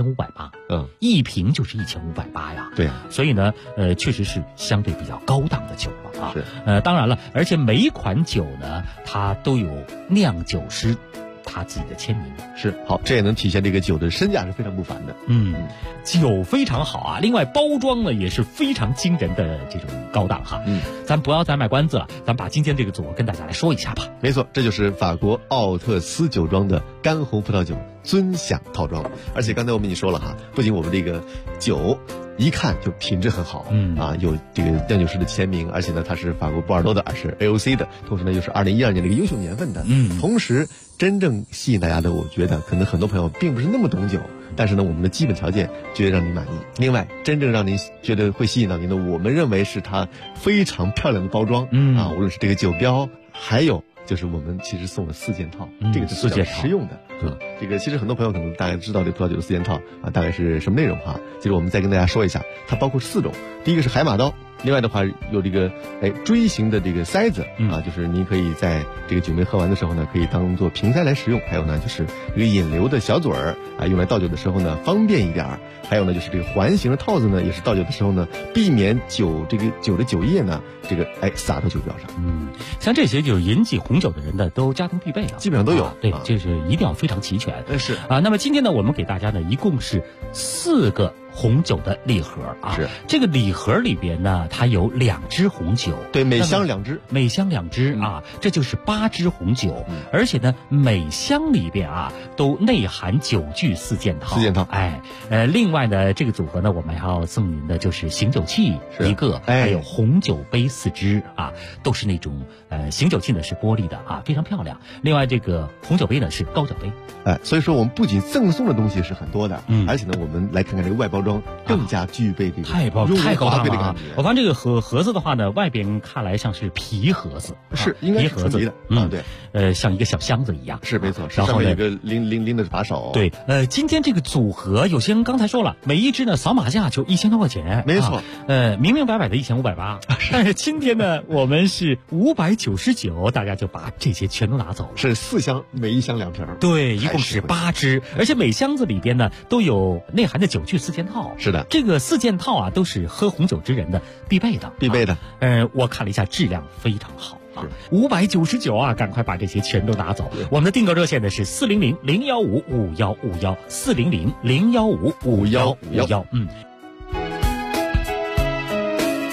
？1580，一瓶就是1580呀。 对呀， 所以呢，确实是相对比较高档的酒了啊。 是， 当然了，而且每一款酒呢，它都有酿酒师他自己的签名。 是，好，这也能体现这个酒的身价是非常不凡的。 酒非常好啊，另外包装呢也是非常惊人的这种高档哈。咱不要再卖关子了，咱把今天这个组合跟大家来说一下吧。 没错，这就是法国奥特斯酒庄的干红葡萄酒尊享套装。而且刚才我们已经说了哈，不仅我们这个酒一看就品质很好，有这个酿酒师的签名，而且呢它是法国波尔多的，而是 AOC 的，同时呢又是2012年的一个优秀年份的。同时真正吸引大家的，我觉得可能很多朋友并不是那么懂酒，但是呢我们的基本条件绝对让您满意。另外真正让您觉得会吸引到您的，我们认为是它非常漂亮的包装，无论是这个酒标，还有就是我们其实送了4件套，这个是比较实用的。这个其实很多朋友可能大概知道这葡萄酒的4件套啊，大概是什么内容哈。其实我们再跟大家说一下，它包括4种。第一个是海马刀，另外的话有这个锥形的这个塞子啊，就是您可以在这个酒没喝完的时候呢，可以当做瓶塞来使用。还有呢就是这个引流的小嘴儿啊，用来倒酒的时候呢方便一点。还有呢就是这个环形的套子呢，也是倒酒的时候呢，避免酒的酒液呢这个洒到酒标上。 像这些就是饮起红酒的人呢都家庭必备了， 基本上都有。 对，就是一定要非常齐全。 是啊，那么今天呢，我们给大家呢一共是4个红酒的礼盒啊。 是， 这个礼盒里边呢，它有2支红酒， 对，每箱2支， 每箱2支啊，这就是8支红酒。而且呢，每箱里边啊都内含酒具4件套。4 件套， 另外呢，这个组合呢，我们还要送您的就是醒酒器1个，还有红酒杯4支啊，都是那种醒酒器呢是玻璃的啊，非常漂亮。另外这个红酒杯呢是高脚杯。 所以说我们不仅赠送的东西是很多的，而且呢，我们来看看这个外包装更加具备这个太高档了啊！我发现这个盒子的话呢，外边看来像是皮盒子， 是应该是纯皮的， 对，像一个小箱子一样， 是没错。 然后上面有个拎的把手， 对，今天这个组合，有些人刚才说了，每一支呢扫码价就1000多块钱， 没错， 明明白白的1580，但是今天呢，我们是599，大家就把这些全都拿走了， 是4箱，每一箱2瓶， 对，一共是8支，而且每箱子里边呢都有内含的酒具4件套。 是的， 这个4件套啊都是喝红酒之人的必备的。我看了一下，质量非常好啊，599啊，赶快把这些全都拿走。我们的订购热线呢是400-015-5151，400-015-5151。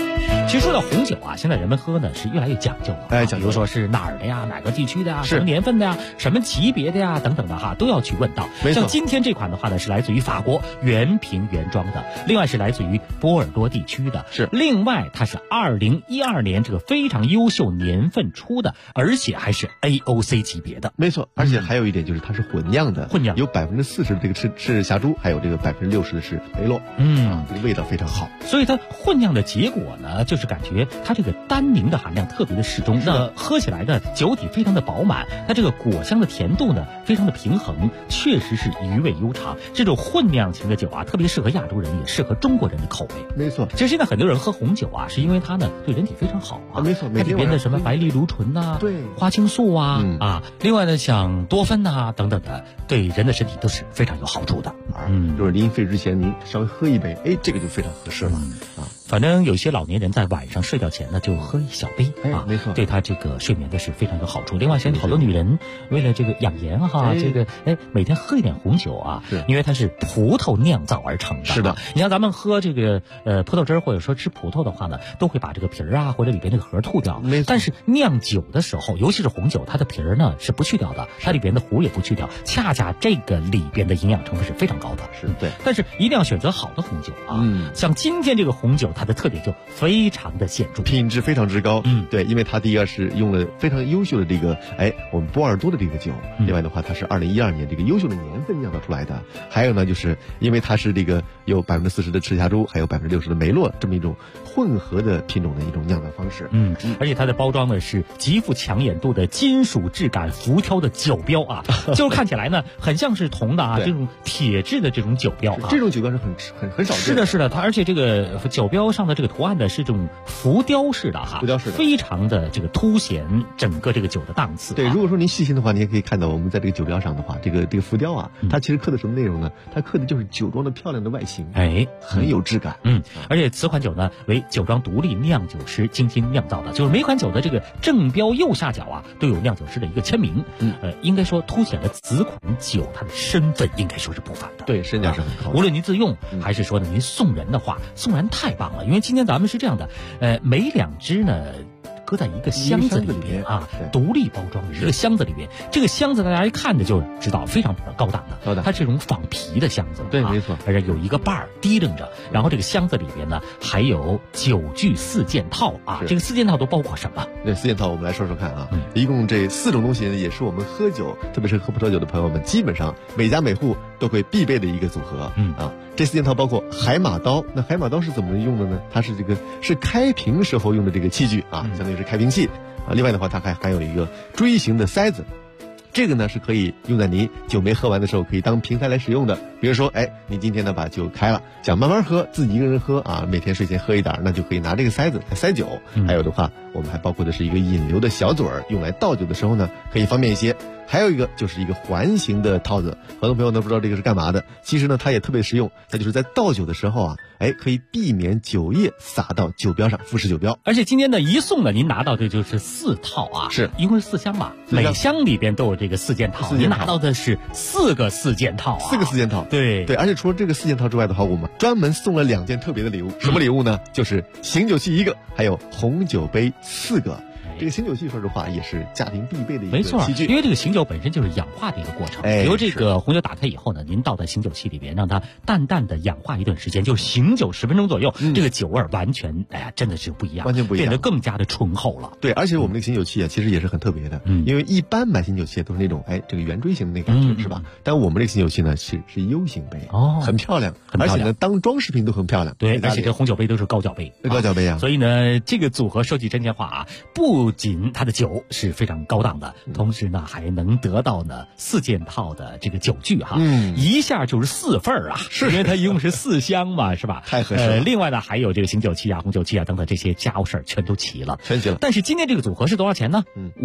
其实说到红酒啊，现在人们喝呢是越来越讲究了，比如说是哪儿的呀，哪个地区的呀，什么年份的呀，什么级别的呀，等等的哈，都要去问到。像今天这款的话呢，是来自于法国原瓶原装的，另外是来自于波尔多地区的，另外它是2012年这个非常优秀年份出的，而且还是 AOC 级别的。 没错，而且还有一点就是它是混酿的，有40%的这个是霞珠，还有这个60%的是梅洛，这个味道非常好。 所以它混酿的结果呢，就是感觉它这个单宁的含量特别的适中，那喝起来呢酒体非常的饱满，它这个果香的甜度呢非常的平衡，确实是余味悠长。这种混酿型的酒啊，特别适合亚洲人，也适合中国人的口味。 没错， 其实现在很多人喝红酒啊，是因为它呢对人体非常好啊。 没错， 它里边的什么白藜芦醇呐， 对， 花青素啊，另外呢像多酚呐等等的，对人的身体都是非常有好处的。 就是临睡之前您稍微喝一杯，这个就非常合适了反正有些老年人在晚上睡觉前呢，就喝一小杯没错， 对他这个睡眠的是非常有好处。另外，现在好多女人为了这个养颜这个每天喝一点红酒啊，因为它是葡萄酿造而成的。 是的， 你像咱们喝这个葡萄汁儿，或者说吃葡萄的话呢，都会把这个皮儿啊或者里边那个核吐掉。但是酿酒的时候，尤其是红酒，它的皮儿呢是不去掉的，它里边的核也不去掉，恰恰这个里边的营养成分是非常高的。 对， 但是一定要选择好的红酒啊。像今天这个红酒，它的特点就非常的显著， 品质非常之高。对，因为它第一个是用了非常优秀的这个我们波尔多的这个酒，另外的话它是2012年这个优秀的年份酿造出来的。还有呢，就是因为它是这个有40%的赤霞珠，还有60%的梅洛这么一种混合的品种的一种酿造方式。 而且它的包装呢是极富抢眼度的金属质感浮挑的酒标啊，就是看起来呢很像是铜的这种铁质的这种酒标这种酒标是很少见的。 是的，它而且这个酒标上的这个图案呢是这种浮雕式的非常的这个凸显整个这个酒的档次。 对，如果说您细心的话，你也可以看到我们在这个酒标上的话，这个浮雕它其实刻的什么内容呢？它刻的就是酒庄的漂亮的外形，很有质感。 而且此款酒呢为酒庄独立酿酒师精心酿造的，就是每款酒的这个正标右下角都有酿酒师的一个签名。应该说凸显了此款酒它的身份应该说是不凡的。 对，身价是很高的。 无论您自用还是说呢您送人的话，送人太棒了，因为今天咱们是这样的，每2支呢搁在一个箱子里边独立包装的一个箱子里边，这个箱子大家一看的就知道非常高档的，它是这种仿皮的箱子， 对，没错， 而且有一个把儿提楞着，然后这个箱子里边呢还有酒具4件套这个4件套都包括什么？ 这4件套我们来说说看一共这4种东西呢，也是我们喝酒，特别是喝葡萄酒的朋友们，基本上每家每户都会必备的一个组合。这4件套包括海马刀，那海马刀是怎么用的呢？它是是开瓶时候用的这个器具相当于是开瓶器另外的话，它还有一个锥形的塞子，这个呢是可以用在你酒没喝完的时候，可以当瓶塞来使用的。比如说，你今天呢把酒开了，想慢慢喝，自己一个人喝每天睡前喝一点，那就可以拿这个塞子来塞酒。还有的话，我们还包括的是一个引流的小嘴儿，用来倒酒的时候呢可以方便一些。还有一个就是一个环形的套子，很多朋友都不知道这个是干嘛的，其实呢它也特别实用，它就是在倒酒的时候可以避免酒液洒到酒标上，腐蚀酒标。 而且今天呢一送呢，您拿到的就是4套是一共是4箱嘛，每箱里边都有这个4件套，您拿到的是4个4件套 4个4件套。对，而且除了这个4件套之外的话，我们专门送了2件特别的礼物。什么礼物呢？就是醒酒器1个，还有红酒杯4个。这个醒酒器说实话也是家庭必备的一个器具， 因为这个醒酒本身就是氧化的一个过程。比如这个红酒打开以后呢，您倒在醒酒器里边，让它淡淡的氧化一段时间，就是醒酒10分钟左右，这个酒味完全真的是不一样， 完全不一样， 变得更加的醇厚了。 对，而且我们这个醒酒器其实也是很特别的，因为一般买醒酒器都是那种这个圆锥形的那感觉，是吧？但我们这个醒酒器呢是 U 型杯，很漂亮，而且呢当装饰品都很漂亮。 对，而且这红酒杯都是高脚杯， 高脚杯所以呢这个组合说句真心话不仅它的酒是非常高档的，同时呢还能得到呢4件套的这个酒具一下就是4份因为它一共是4箱嘛，是吧？ 太合适了。 另外呢还有这个醒酒器红酒器等等这些家务事儿全都齐了， 全齐了。 但是今天这个组合是多少钱呢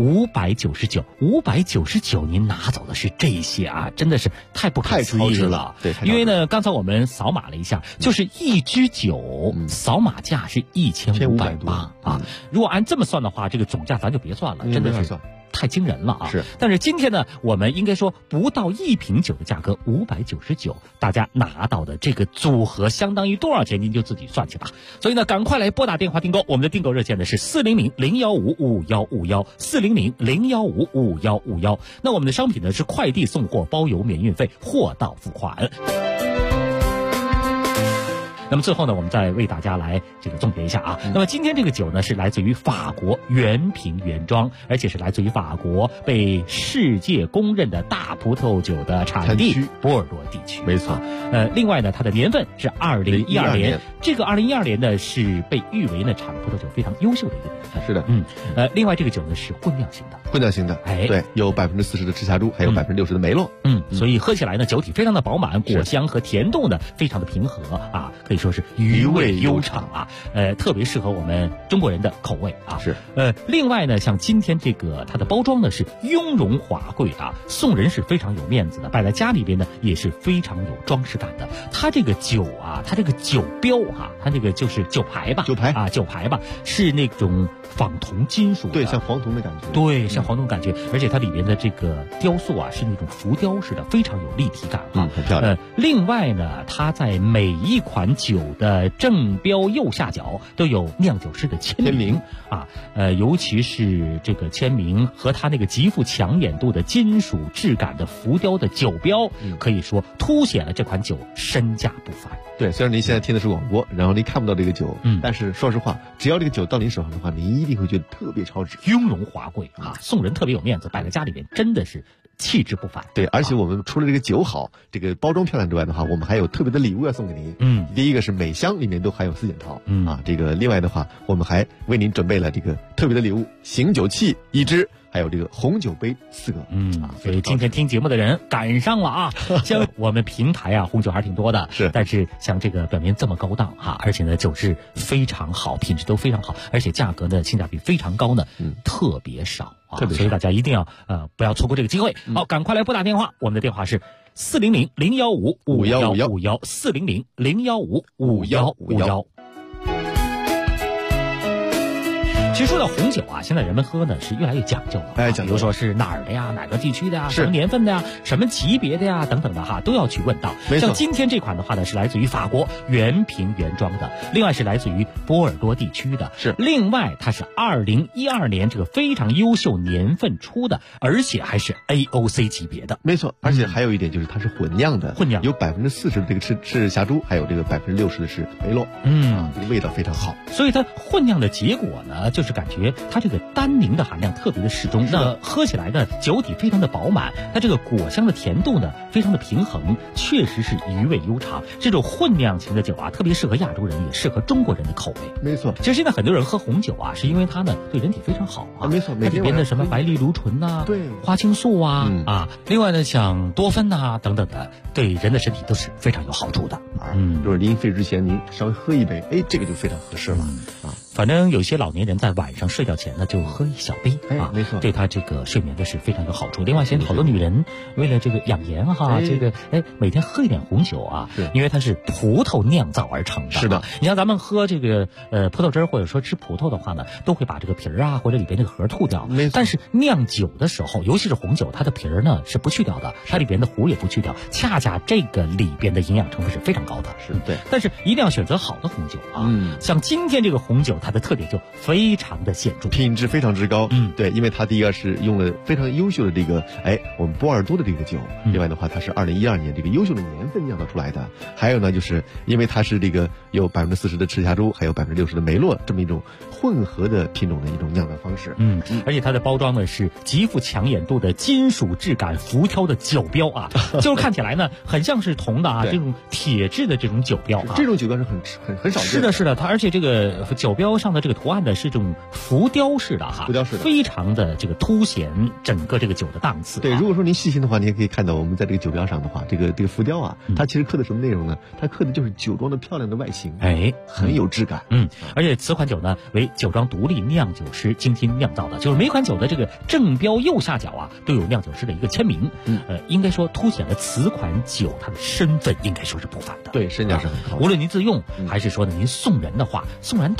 ？599，您拿走的是这些真的是太不可思议了。 对， 因为呢刚才我们扫码了一下，就是1支酒扫码价是1580如果按这么算的话，这个总价咱就别算了，真的是太惊人了啊！ 是， 但是今天呢，我们应该说不到1瓶酒的价格599，大家拿到的这个组合相当于多少钱，您就自己算去吧。所以呢，赶快来拨打电话订购，我们的订购热线呢是400-015-5151，400-015-5151。那我们的商品呢是快递送货，包邮免运费，货到付款。那么最后呢，我们再为大家来这个总结一下啊。那么今天这个酒呢，是来自于法国原瓶原装，而且是来自于法国被世界公认的大葡萄酒的产地波尔多地区。 没错。 另外呢，它的年份是2012年。这个2012年呢，是被誉为呢产葡萄酒非常优秀的一个年份。 是的。 另外这个酒呢是混酿型的。 混酿型的，对，有40%的赤霞珠，还有60%的梅洛。 所以喝起来呢，酒体非常的饱满，果香和甜度呢非常的平和啊，可以说是余味悠长啊。特别适合我们中国人的口味啊。 是。 另外呢，像今天这个它的包装呢是雍容华贵啊，送人是非常有面子的，摆在家里边呢也是非常有装饰感的。它这个酒啊，它这个酒标啊，它这个就是酒牌吧，酒牌吧，是那种仿铜金属的， 对，像黄铜的感觉， 对，像黄铜感觉，而且它里面的这个雕塑啊是那种浮雕式的，非常有立体感啊， 很漂亮。 另外呢，它在每一款酒的正标右下角都有酿酒师的签名啊，尤其是这个签名和它那个极富抢眼度的金属质感的浮雕的酒标，可以说凸显了这款酒身价不凡。 对，虽然您现在听的是广播，然后您看不到这个酒，但是说实话，只要这个酒到您手上的话，您一定会觉得特别超值， 雍容华贵啊，送人特别有面子，摆在家里面真的是气质不凡。 对，而且我们除了这个酒好，这个包装漂亮之外的话，我们还有特别的礼物要送给您。第一个是每箱里面都含有4件套，这个另外的话，我们还为您准备了这个特别的礼物，醒酒器1支。还有这个红酒杯4个， 所以今天听节目的人赶上了啊！像我们平台啊，红酒还挺多的， 是， 但是像这个表面这么高档哈，而且呢酒质非常好，品质都非常好，而且价格呢性价比非常高呢，特别少啊，所以大家一定要不要错过这个机会。好，赶快来拨打电话，我们的电话是400-015-5151，400-015-5151。其实说到红酒啊，现在人们喝呢是越来越讲究了，比如说是哪儿的呀，哪个地区的呀，什么年份的呀，什么级别的呀，等等的哈，都要去问到。像今天这款的话呢，是来自于法国原瓶原装的，另外是来自于波尔多地区的， 是。 另外它是2012年这个非常优秀年份出的，而且还是 AOC 级别的。 没错，而且还有一点就是它是混酿的，有40%的这个赤霞珠，还有这个60%的是梅洛，这个味道非常好。 所以它混酿的结果呢，就是感觉它这个单宁的含量特别的适中，那喝起来呢酒体非常的饱满，它这个果香的甜度呢非常的平衡，确实是余味悠长。这种混酿型的酒啊，特别适合亚洲人，也适合中国人的口味。 没错， 其实现在很多人喝红酒啊，是因为它呢对人体非常好啊。 没错， 它里边的什么白藜芦醇呐， 对， 花青素啊，另外呢像多酚呐等等的，对人的身体都是非常有好处的。 就是临睡之前您稍微喝一杯，这个就非常合适了反正有些老年人在晚上睡觉前呢，就喝一小杯没错， 对他这个睡眠的是非常有好处。另外，现在好多女人为了这个养颜哈，这个每天喝一点红酒啊，因为它是葡萄酿造而成的。 是的， 你像咱们喝这个葡萄汁儿或者说吃葡萄的话呢，都会把这个皮儿啊或者里边这个核吐掉。但是酿酒的时候，尤其是红酒，它的皮儿呢是不去掉的，它里边的核也不去掉，恰恰这个里边的营养成分是非常高的。 是对， 但是一定要选择好的红酒啊。像今天这个红酒，它的特点就非常的显著， 品质非常之高。对，因为它第一个是用了非常优秀的这个我们波尔多的这个酒，另外的话它是2012年这个优秀的年份酿造出来的。还有呢，就是因为它是这个有40%的赤霞珠，还有60%的梅洛这么一种混合的品种的一种酿造方式。 而且它的包装呢是极富抢眼度的金属质感浮雕的酒标啊，就是看起来呢很像是铜的啊，这种铁质的这种酒标啊， 这种酒标是很少见的。是的，它而且这个酒标上的这个图案呢是这种浮雕式的哈，非常的这个凸显整个这个酒的档次。 对，如果说您细心的话，您也可以看到我们在这个酒标上的话，这个浮雕啊，它其实刻的什么内容呢？它刻的就是酒庄的漂亮的外形，很有质感。 而且此款酒呢为酒庄独立酿酒师精心酿造的，就是每款酒的这个正标右下角啊都有酿酒师的一个签名。应该说凸显了此款酒它的身份应该说是不凡的。 对，身价是很高。 无论您自用还是说呢您送人的话，送人太棒了。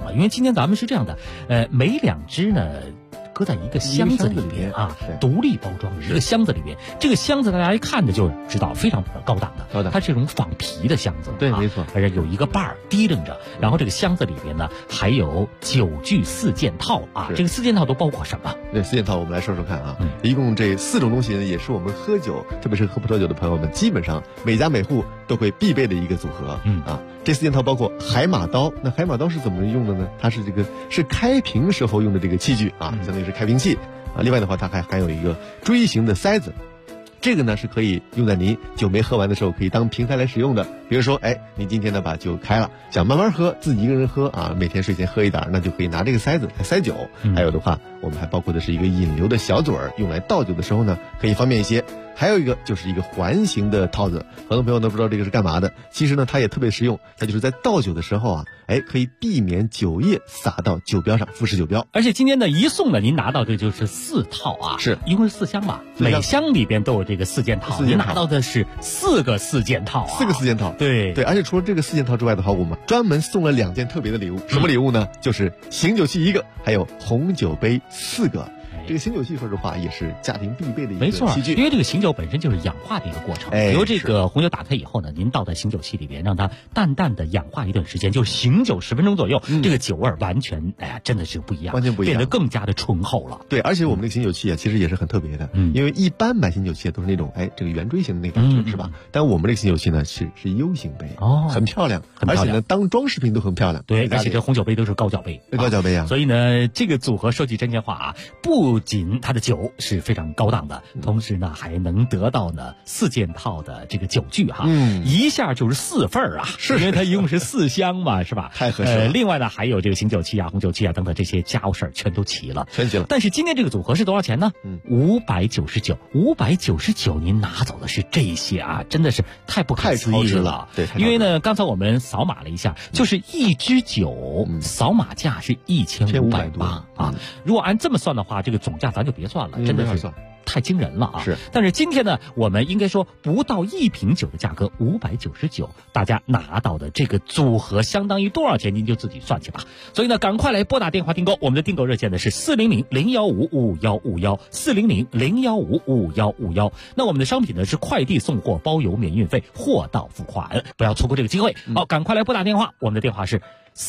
了，因为今天咱们是这样的，每2只呢搁在一个箱子里面啊，独立包装的一个箱子里面。这个箱子大家一看着就知道非常高档的，它是这种仿皮的箱子， 对，没错， 而且有一个把儿提楞着。然后这个箱子里面呢还有9具4件套啊，这个4件套都包括什么？ 这4件套我们来说说看啊，一共这4种东西呢，也是我们喝酒，特别是喝葡萄酒的朋友们，基本上每家每户都会必备的一个组合。这4件套包括海马刀。那海马刀是怎么用的呢？它是是开瓶时候用的这个器具啊，相当于是开瓶器啊。另外的话，它还含有一个锥形的塞子，这个呢是可以用在您酒没喝完的时候，可以当瓶塞来使用的。比如说，你今天呢把酒开了，想慢慢喝，自己一个人喝啊，每天睡前喝一点，那就可以拿这个塞子来塞酒。还有的话，我们还包括的是一个引流的小嘴儿，用来倒酒的时候呢可以方便一些。还有一个就是一个环形的套子，很多朋友都不知道这个是干嘛的。其实呢，它也特别实用，它就是在倒酒的时候啊，可以避免酒液洒到酒标上，腐蚀酒标。 而且今天呢，一送呢，您拿到的就是4套啊， 是一共是4箱吧？每箱里边都有这个4件套，您拿到的是4个4件套啊 ，4个4件套。 对， 而且除了这个4件套之外的话，我们专门送了2件特别的礼物。什么礼物呢？就是醒酒器1个，还有红酒杯4个。这个醒酒器说实话也是家庭必备的一个器具， 因为这个醒酒本身就是氧化的一个过程。比如这个红酒打开以后呢，您倒在醒酒器里边，让它淡淡的氧化一段时间，就是醒酒10分钟左右，这个酒味完全真的是不一样， 完全不一样， 变得更加的醇厚了。 对，而且我们这个醒酒器啊，其实也是很特别的，因为一般买醒酒器都是那种这个圆锥形的那个感觉，是吧？但我们这个醒酒器呢是 U 型杯，很漂亮，而且呢当装饰品都很漂亮。 对，而且这红酒杯都是高脚杯， 高脚杯啊。 所以呢，这个组合说句真心话啊，不仅它的酒是非常高档的，同时呢还能得到呢4件套的这个酒具哈，一下就是4份啊，因为它一共是4箱嘛，是吧？ 太合适了。 另外呢还有这个醒酒器啊、红酒器啊等等这些家务事儿全都齐了， 全齐了。 但是今天这个组合是多少钱呢？599，您拿走的是这些啊，真的是太不可思议了。 对， 因为呢刚才我们扫码了一下，就是一支酒扫码价是1500多啊。如果按这么算的话，这个总价咱就别算了，真的是太惊人了啊！ 是， 但是今天呢，我们应该说不到1瓶酒的价格599，大家拿到的这个组合相当于多少钱？您就自己算去吧。所以呢，赶快来拨打电话订购，我们的订购热线呢是400-015-5151，400-015-5151。那我们的商品呢是快递送货，包邮免运费，货到付款，不要错过这个机会。好，赶快来拨打电话，我们的电话是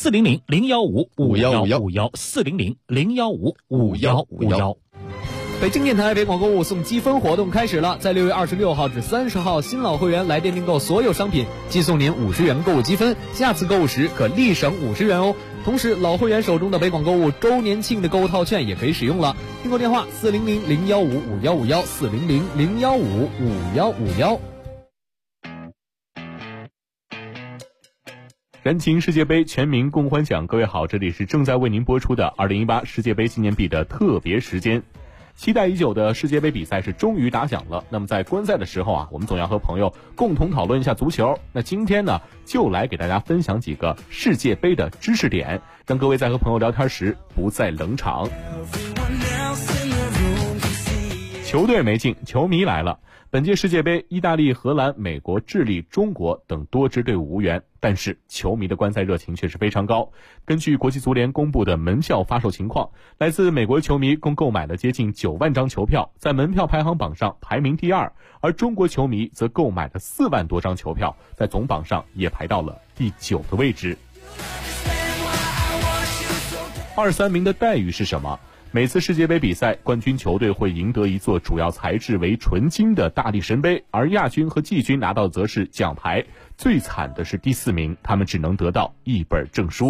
400-015-5151，400-015-5151。 北京电台北广购物送积分活动开始了，在6月26号至30号，新老会员来电订购所有商品，寄送您50元购物积分，下次购物时可立省50元哦。同时，老会员手中的北广购物周年庆的购物套券也可以使用了。订购电话400-015-5151，400-015-5151。 燃情世界杯，全民共欢享。各位好，这里是正在为您播出的2018世界杯纪念币的特别时间。期待已久的世界杯比赛是终于打响了。那么在观赛的时候啊，我们总要和朋友共同讨论一下足球。那今天呢，就来给大家分享几个世界杯的知识点，让各位在和朋友聊天时不再冷场。球队没进，球迷来了。本届世界杯，意大利、荷兰、美国、智利、中国等多支队伍无缘，但是球迷的观赛热情却是非常高。根据国际足联公布的门票发售情况，来自美国球迷共购买了接近9万张球票，在门票排行榜上排名第2，而中国球迷则购买了4万多张球票，在总榜上也排到了第9的位置。23名的待遇是什么？每次世界杯比赛，冠军球队会赢得一座主要材质为纯金的大力神杯，而亚军和季军拿到的则是奖牌。最惨的是第4名，他们只能得到一本证书。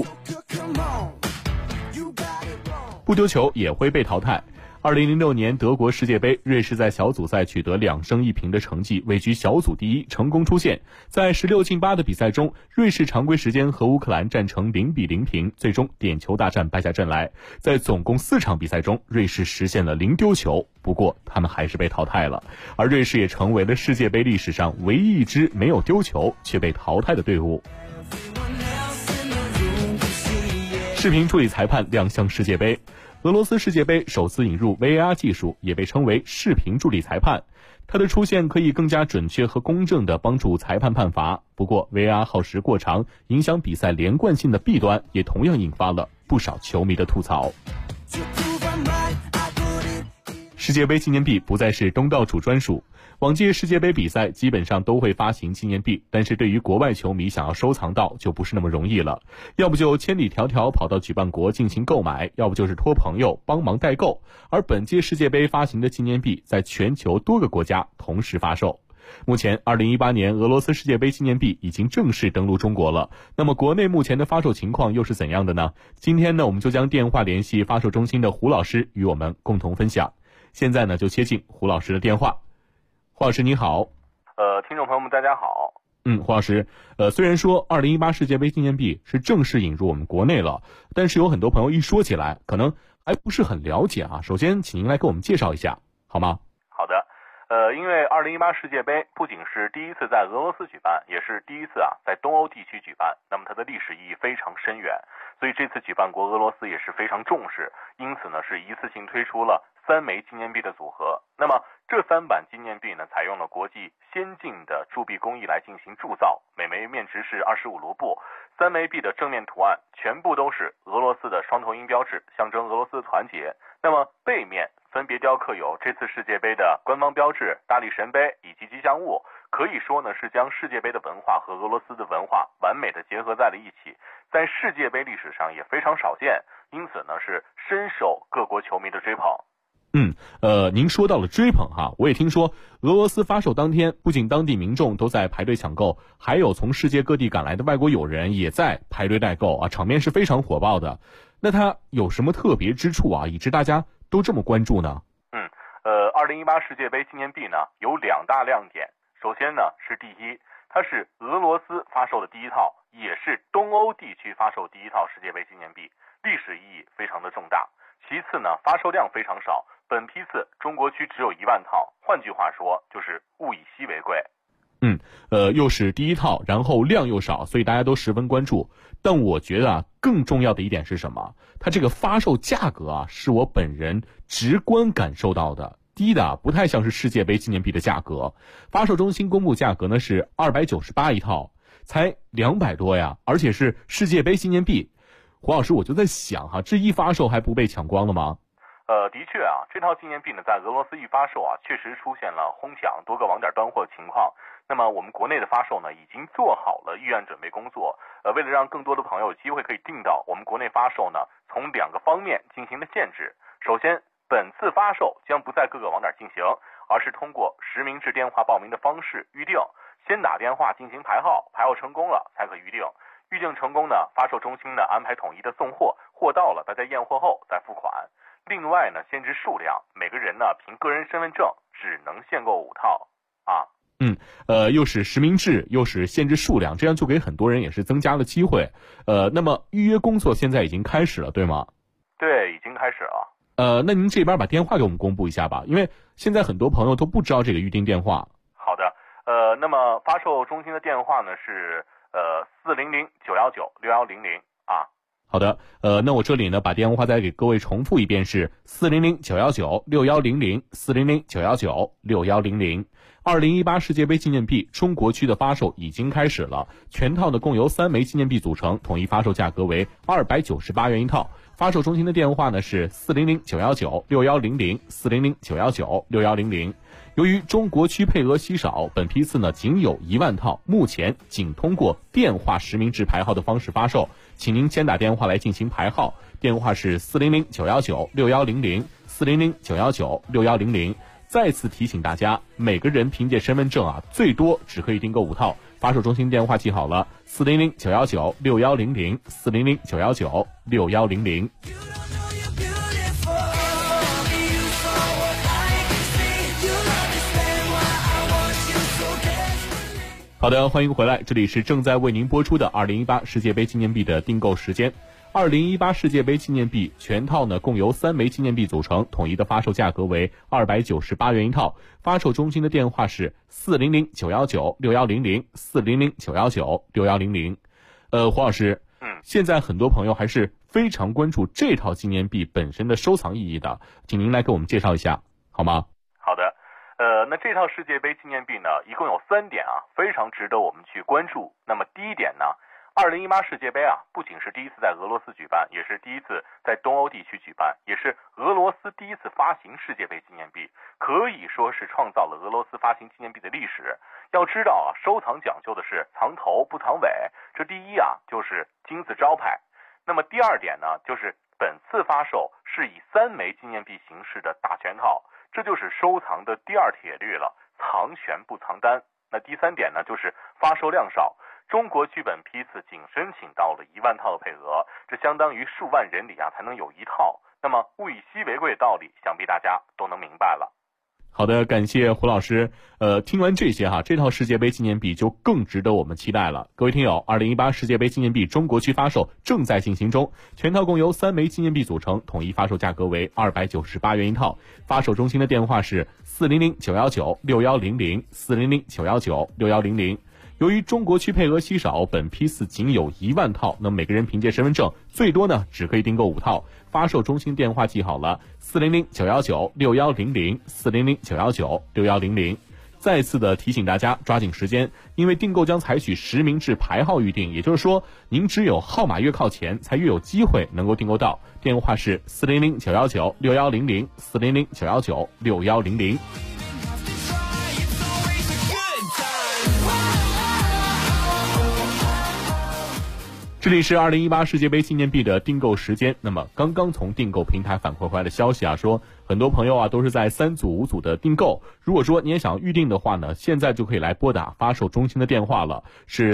不丢球也会被淘汰。2006年德国世界杯，瑞士在小组赛取得2胜1平的成绩，位居小组第1，成功出线。在16进8的比赛中，瑞士常规时间和乌克兰战成0-0平，最终点球大战败下阵来。在总共4场比赛中，瑞士实现了0丢球，不过他们还是被淘汰了。而瑞士也成为了世界杯历史上唯一一支没有丢球却被淘汰的队伍。视频助理裁判亮相世界杯。俄罗斯世界杯首次引入 VAR 技术，也被称为视频助理裁判。它的出现可以更加准确和公正地帮助裁判判罚。不过 VAR 耗时过长，影响比赛连贯性的弊端也同样引发了不少球迷的吐槽。世界杯纪念币不再是东道主专属，往届世界杯比赛基本上都会发行纪念币，但是对于国外球迷想要收藏到就不是那么容易了，要不就千里迢迢跑到举办国进行购买，要不就是托朋友帮忙代购。而本届世界杯发行的纪念币在全球多个国家同时发售。目前2018年俄罗斯世界杯纪念币已经正式登陆中国了，那么国内目前的发售情况又是怎样的呢？今天呢，我们就将电话联系发售中心的胡老师与我们共同分享。现在呢，就接进胡老师的电话。胡老师你好。 听众朋友们大家好。 胡老师，虽然说2018世界杯纪念币是正式引入我们国内了，但是有很多朋友一说起来可能还不是很了解啊。首先请您来给我们介绍一下好吗？ 好的。因为2018世界杯不仅是第一次在俄罗斯举办，也是第一次在东欧地区举办，那么它的历史意义非常深远，所以这次举办国俄罗斯也是非常重视，因此呢是一次性推出了3枚纪念币的组合。那么这3版纪念币呢，采用了国际先进的铸币工艺来进行铸造，每枚面值是25卢布，3枚币的正面图案全部都是俄罗斯的双头鹰标志，象征俄罗斯的团结。那么背面分别雕刻有这次世界杯的官方标志、大力神杯以及吉祥物，可以说呢是将世界杯的文化和俄罗斯的文化完美的结合在了一起，在世界杯历史上也非常少见，因此呢是深受各国球迷的追捧。 您说到了追捧哈，我也听说俄罗斯发售当天，不仅当地民众都在排队抢购，还有从世界各地赶来的外国友人也在排队代购啊，场面是非常火爆的。那它有什么特别之处啊，以致大家都这么关注呢 ？2018世界杯纪念币呢有2大亮点。首先呢是第一，它是俄罗斯发售的第一套，也是东欧地区发售第一套世界杯纪念币，历史意义非常的重大。其次呢，发售量非常少，本批次中国区只有1万套，换句话说就是物以稀为贵。 又是第一套，然后量又少，所以大家都十分关注。但我觉得更重要的一点是什么？它这个发售价格是我本人直观感受到的，低的不太像是世界杯纪念币的价格。发售中心公布价格呢是298一套，才200多呀，而且是世界杯纪念币。胡老师，我就在想这一发售还不被抢光了吗？ 的确这套纪念币呢，在俄罗斯一发售确实出现了哄抢、多个网点断货的情况。那么我们国内的发售呢，已经做好了预案准备工作。为了让更多的朋友有机会可以订到，我们国内发售呢，从2个方面进行了限制。首先，本次发售将不在各个网点进行，而是通过实名制电话报名的方式预定，先打电话进行排号，排号成功了才可预定。预定成功呢，发售中心呢安排统一的送货，货到了大家验货后再付款。另外呢，限制数量，每个人呢凭个人身份证只能限购5套又是实名制，又是限制数量，这样就给很多人也是增加了机会。那么预约工作现在已经开始了，对吗？ 对，已经开始了。 那您这边把电话给我们公布一下吧，因为现在很多朋友都不知道这个预订电话。 好的，那么发售中心的电话呢是400-919-6100 好的，那我这里呢把电话再给各位重复一遍，是400-919-6100 400-919-6100。2018世界杯纪念币中国区的发售已经开始了，全套呢共由3枚纪念币组成，统一发售价格为298元一套。发售中心的电话呢是400-919-6100 400-919-6100。由于中国区配额稀少，本批次呢仅有1万套，目前仅通过电话实名制排号的方式发售，请您先打电话来进行排号，电话是400-919-6100 400-919-6100。再次提醒大家，每个人凭借身份证最多只可以订购5套。发售中心电话记好了，400-919-6100 400-919-6100。好的，欢迎回来，这里是正在为您播出的2018世界杯纪念币的订购时间。2018世界杯纪念币全套呢共由3枚纪念币组成，统一的发售价格为298元一套。发售中心的电话是400-919-6100 400-919-6100。黄老师，现在很多朋友还是非常关注这套纪念币本身的收藏意义的，请您来给我们介绍一下好吗？ 好的，那这套世界杯纪念币呢，一共有3点非常值得我们去关注。那么第一点呢 2018世界杯啊，不仅是第一次在俄罗斯举办，也是第一次在东欧地区举办，也是俄罗斯第一次发行世界杯纪念币，可以说是创造了俄罗斯发行纪念币的历史。要知道啊，收藏讲究的是藏头不藏尾，这第一啊就是金字招牌。那么第二点呢，就是本次发售是以3枚纪念币形式的大全套，这就是收藏的第二铁律了，藏权不藏单。那第3点呢，就是发售量少。中国剧本批次仅申请到了1万套的配额，这相当于数万人里啊才能有1套。那么物以稀为贵的道理，想必大家都能明白了。 好的，感谢胡老师。听完这些哈，这套世界杯纪念币就更值得我们期待了。各位听友，2018世界杯纪念币中国区发售正在进行中，全套共由3枚纪念币组成，统一发售价格为298元一套。发售中心的电话是400-919-6100，400-919-6100。由于中国区配额稀少，本批次仅有1万套，那么每个人凭借身份证最多呢只可以订购5套。发售中心电话记好了，400-919-6100，400-919-6100。再次的提醒大家抓紧时间，因为订购将采取实名制排号预订，也就是说您只有号码越靠前才越有机会能够订购到。电话是400-919-6100，400-919-6100。这里是2018世界杯纪念币的订购时间。那么刚刚从订购平台反馈回来的消息啊，说很多朋友啊都是在3组5组的订购。如果说你也想预定的话呢，现在就可以来拨打发售中心的电话了，是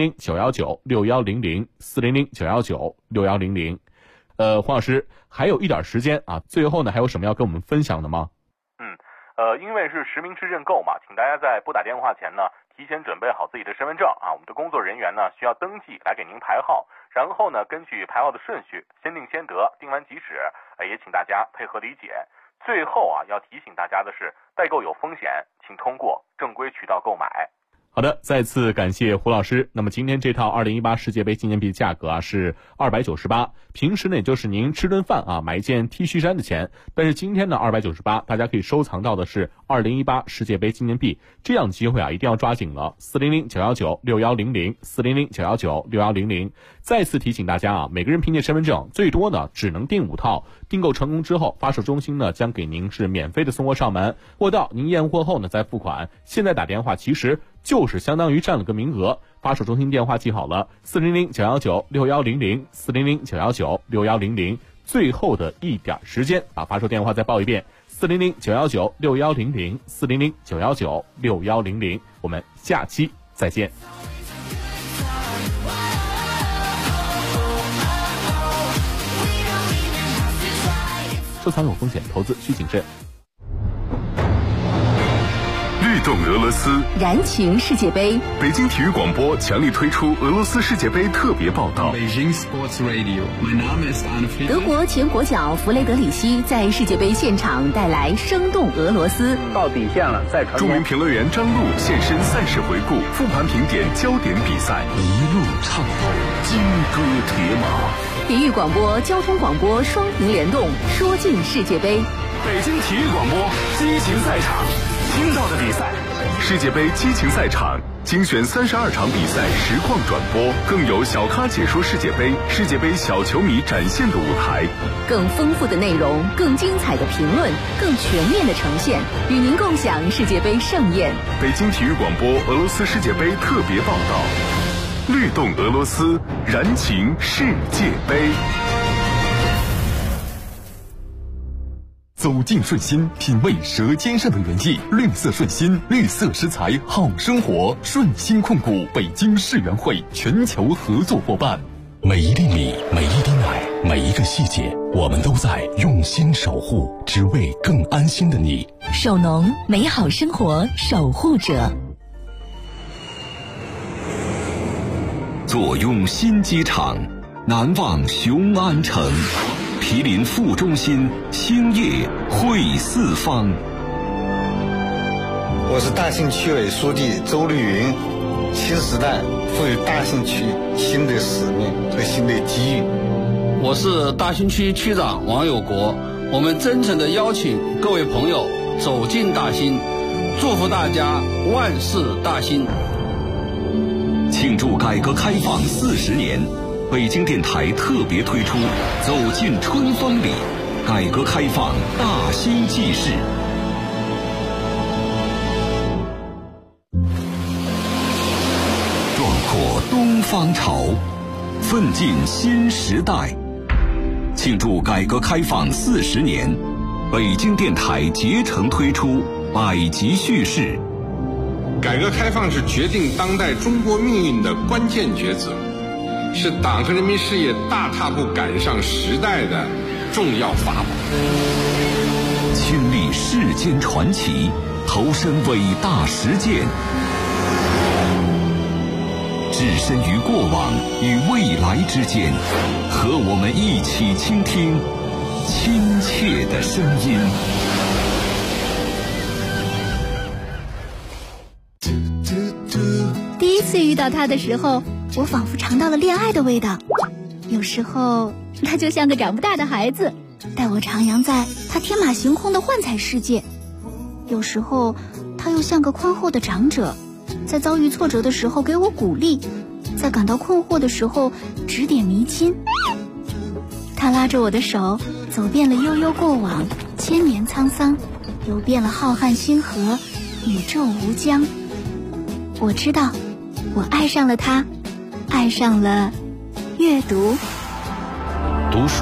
400-919-6100，400-919-6100。黄老师还有一点时间啊，最后呢还有什么要跟我们分享的吗？ 因为是实名制认购嘛，请大家在拨打电话前呢提前准备好自己的身份证啊，我们的工作人员呢需要登记来给您排号，然后呢根据排号的顺序先定先得，定完即止，也请大家配合理解。最后啊要提醒大家的是，代购有风险，请通过正规渠道购买。 好的，再次感谢胡老师。那么今天这套2018世界杯纪念币价格啊是298，平时呢也就是您吃顿饭啊买一件 T 恤衫的钱，但是今天呢298，大家可以收藏到的是2018世界杯纪念币，这样的机会啊一定要抓紧了。400-919-6100，400-919-6100。再次提醒大家啊，每个人凭借身份证最多呢只能订5套，订购成功之后，发售中心呢将给您是免费的送货上门，货到您验货后呢再付款。现在打电话其实就是相当于占了个名额。发售中心电话记好了，400-919-6100，400-919-6100。最后的一点时间，把发售电话再报一遍，400-919-6100，400-919-6100。我们下期再见。收藏有风险，投资需谨慎。 律动俄罗斯， 燃情世界杯。 北京体育广播强力推出俄罗斯世界杯特别报道。 德国前国脚弗雷德里希在世界杯现场带来生动俄罗斯。 到底线了，再传。 著名评论员张璐现身赛事回顾，复盘评点焦点比赛，一路畅通，金戈铁马。 体育广播、交通广播双屏联动，说尽世界杯。 北京体育广播激情赛场，听到的比赛，世界杯激情赛场精选32场比赛实况转播，更有小咖解说世界杯，世界杯小球迷展现的舞台， 更丰富的内容，更精彩的评论，更全面的呈现，与您共享世界杯盛宴。 北京体育广播俄罗斯世界杯特别报道，律动俄罗斯，燃情世界杯。 走进顺心，品味舌尖上的原意。绿色顺心，绿色食材好生活。顺心控股北京世园会全球合作伙伴。 每一粒米，每一滴奶，每一个细节，我们都在用心守护，只为更安心的你。 守农，美好生活守护者。 坐拥新机场，难忘雄安城。毗邻副中心，兴业汇四方。 我是大兴区委书记周绿云。新时代赋予大兴区新的使命和新的机遇。 我是大兴区区长王有国。我们真诚地邀请各位朋友走进大兴，祝福大家万事大兴。 庆祝改革开放40年，北京电台特别推出《走进春风里》，改革开放大兴纪事。壮阔东方潮，奋进新时代。庆祝改革开放40年，北京电台竭诚推出百集叙事。 改革开放是决定当代中国命运的关键抉择，是党和人民事业大踏步赶上时代的重要法宝。 亲历世间传奇，投身伟大实践，置身于过往与未来之间，和我们一起倾听亲切的声音。 第一次遇到他的时候，我仿佛尝到了恋爱的味道。有时候他就像个长不大的孩子，带我徜徉在他天马行空的幻彩世界。有时候他又像个宽厚的长者，在遭遇挫折的时候给我鼓励，在感到困惑的时候指点迷津。他拉着我的手，走遍了悠悠过往，千年沧桑，游遍了浩瀚星河，宇宙无疆。我知道，我爱上了他，爱上了阅读。 读书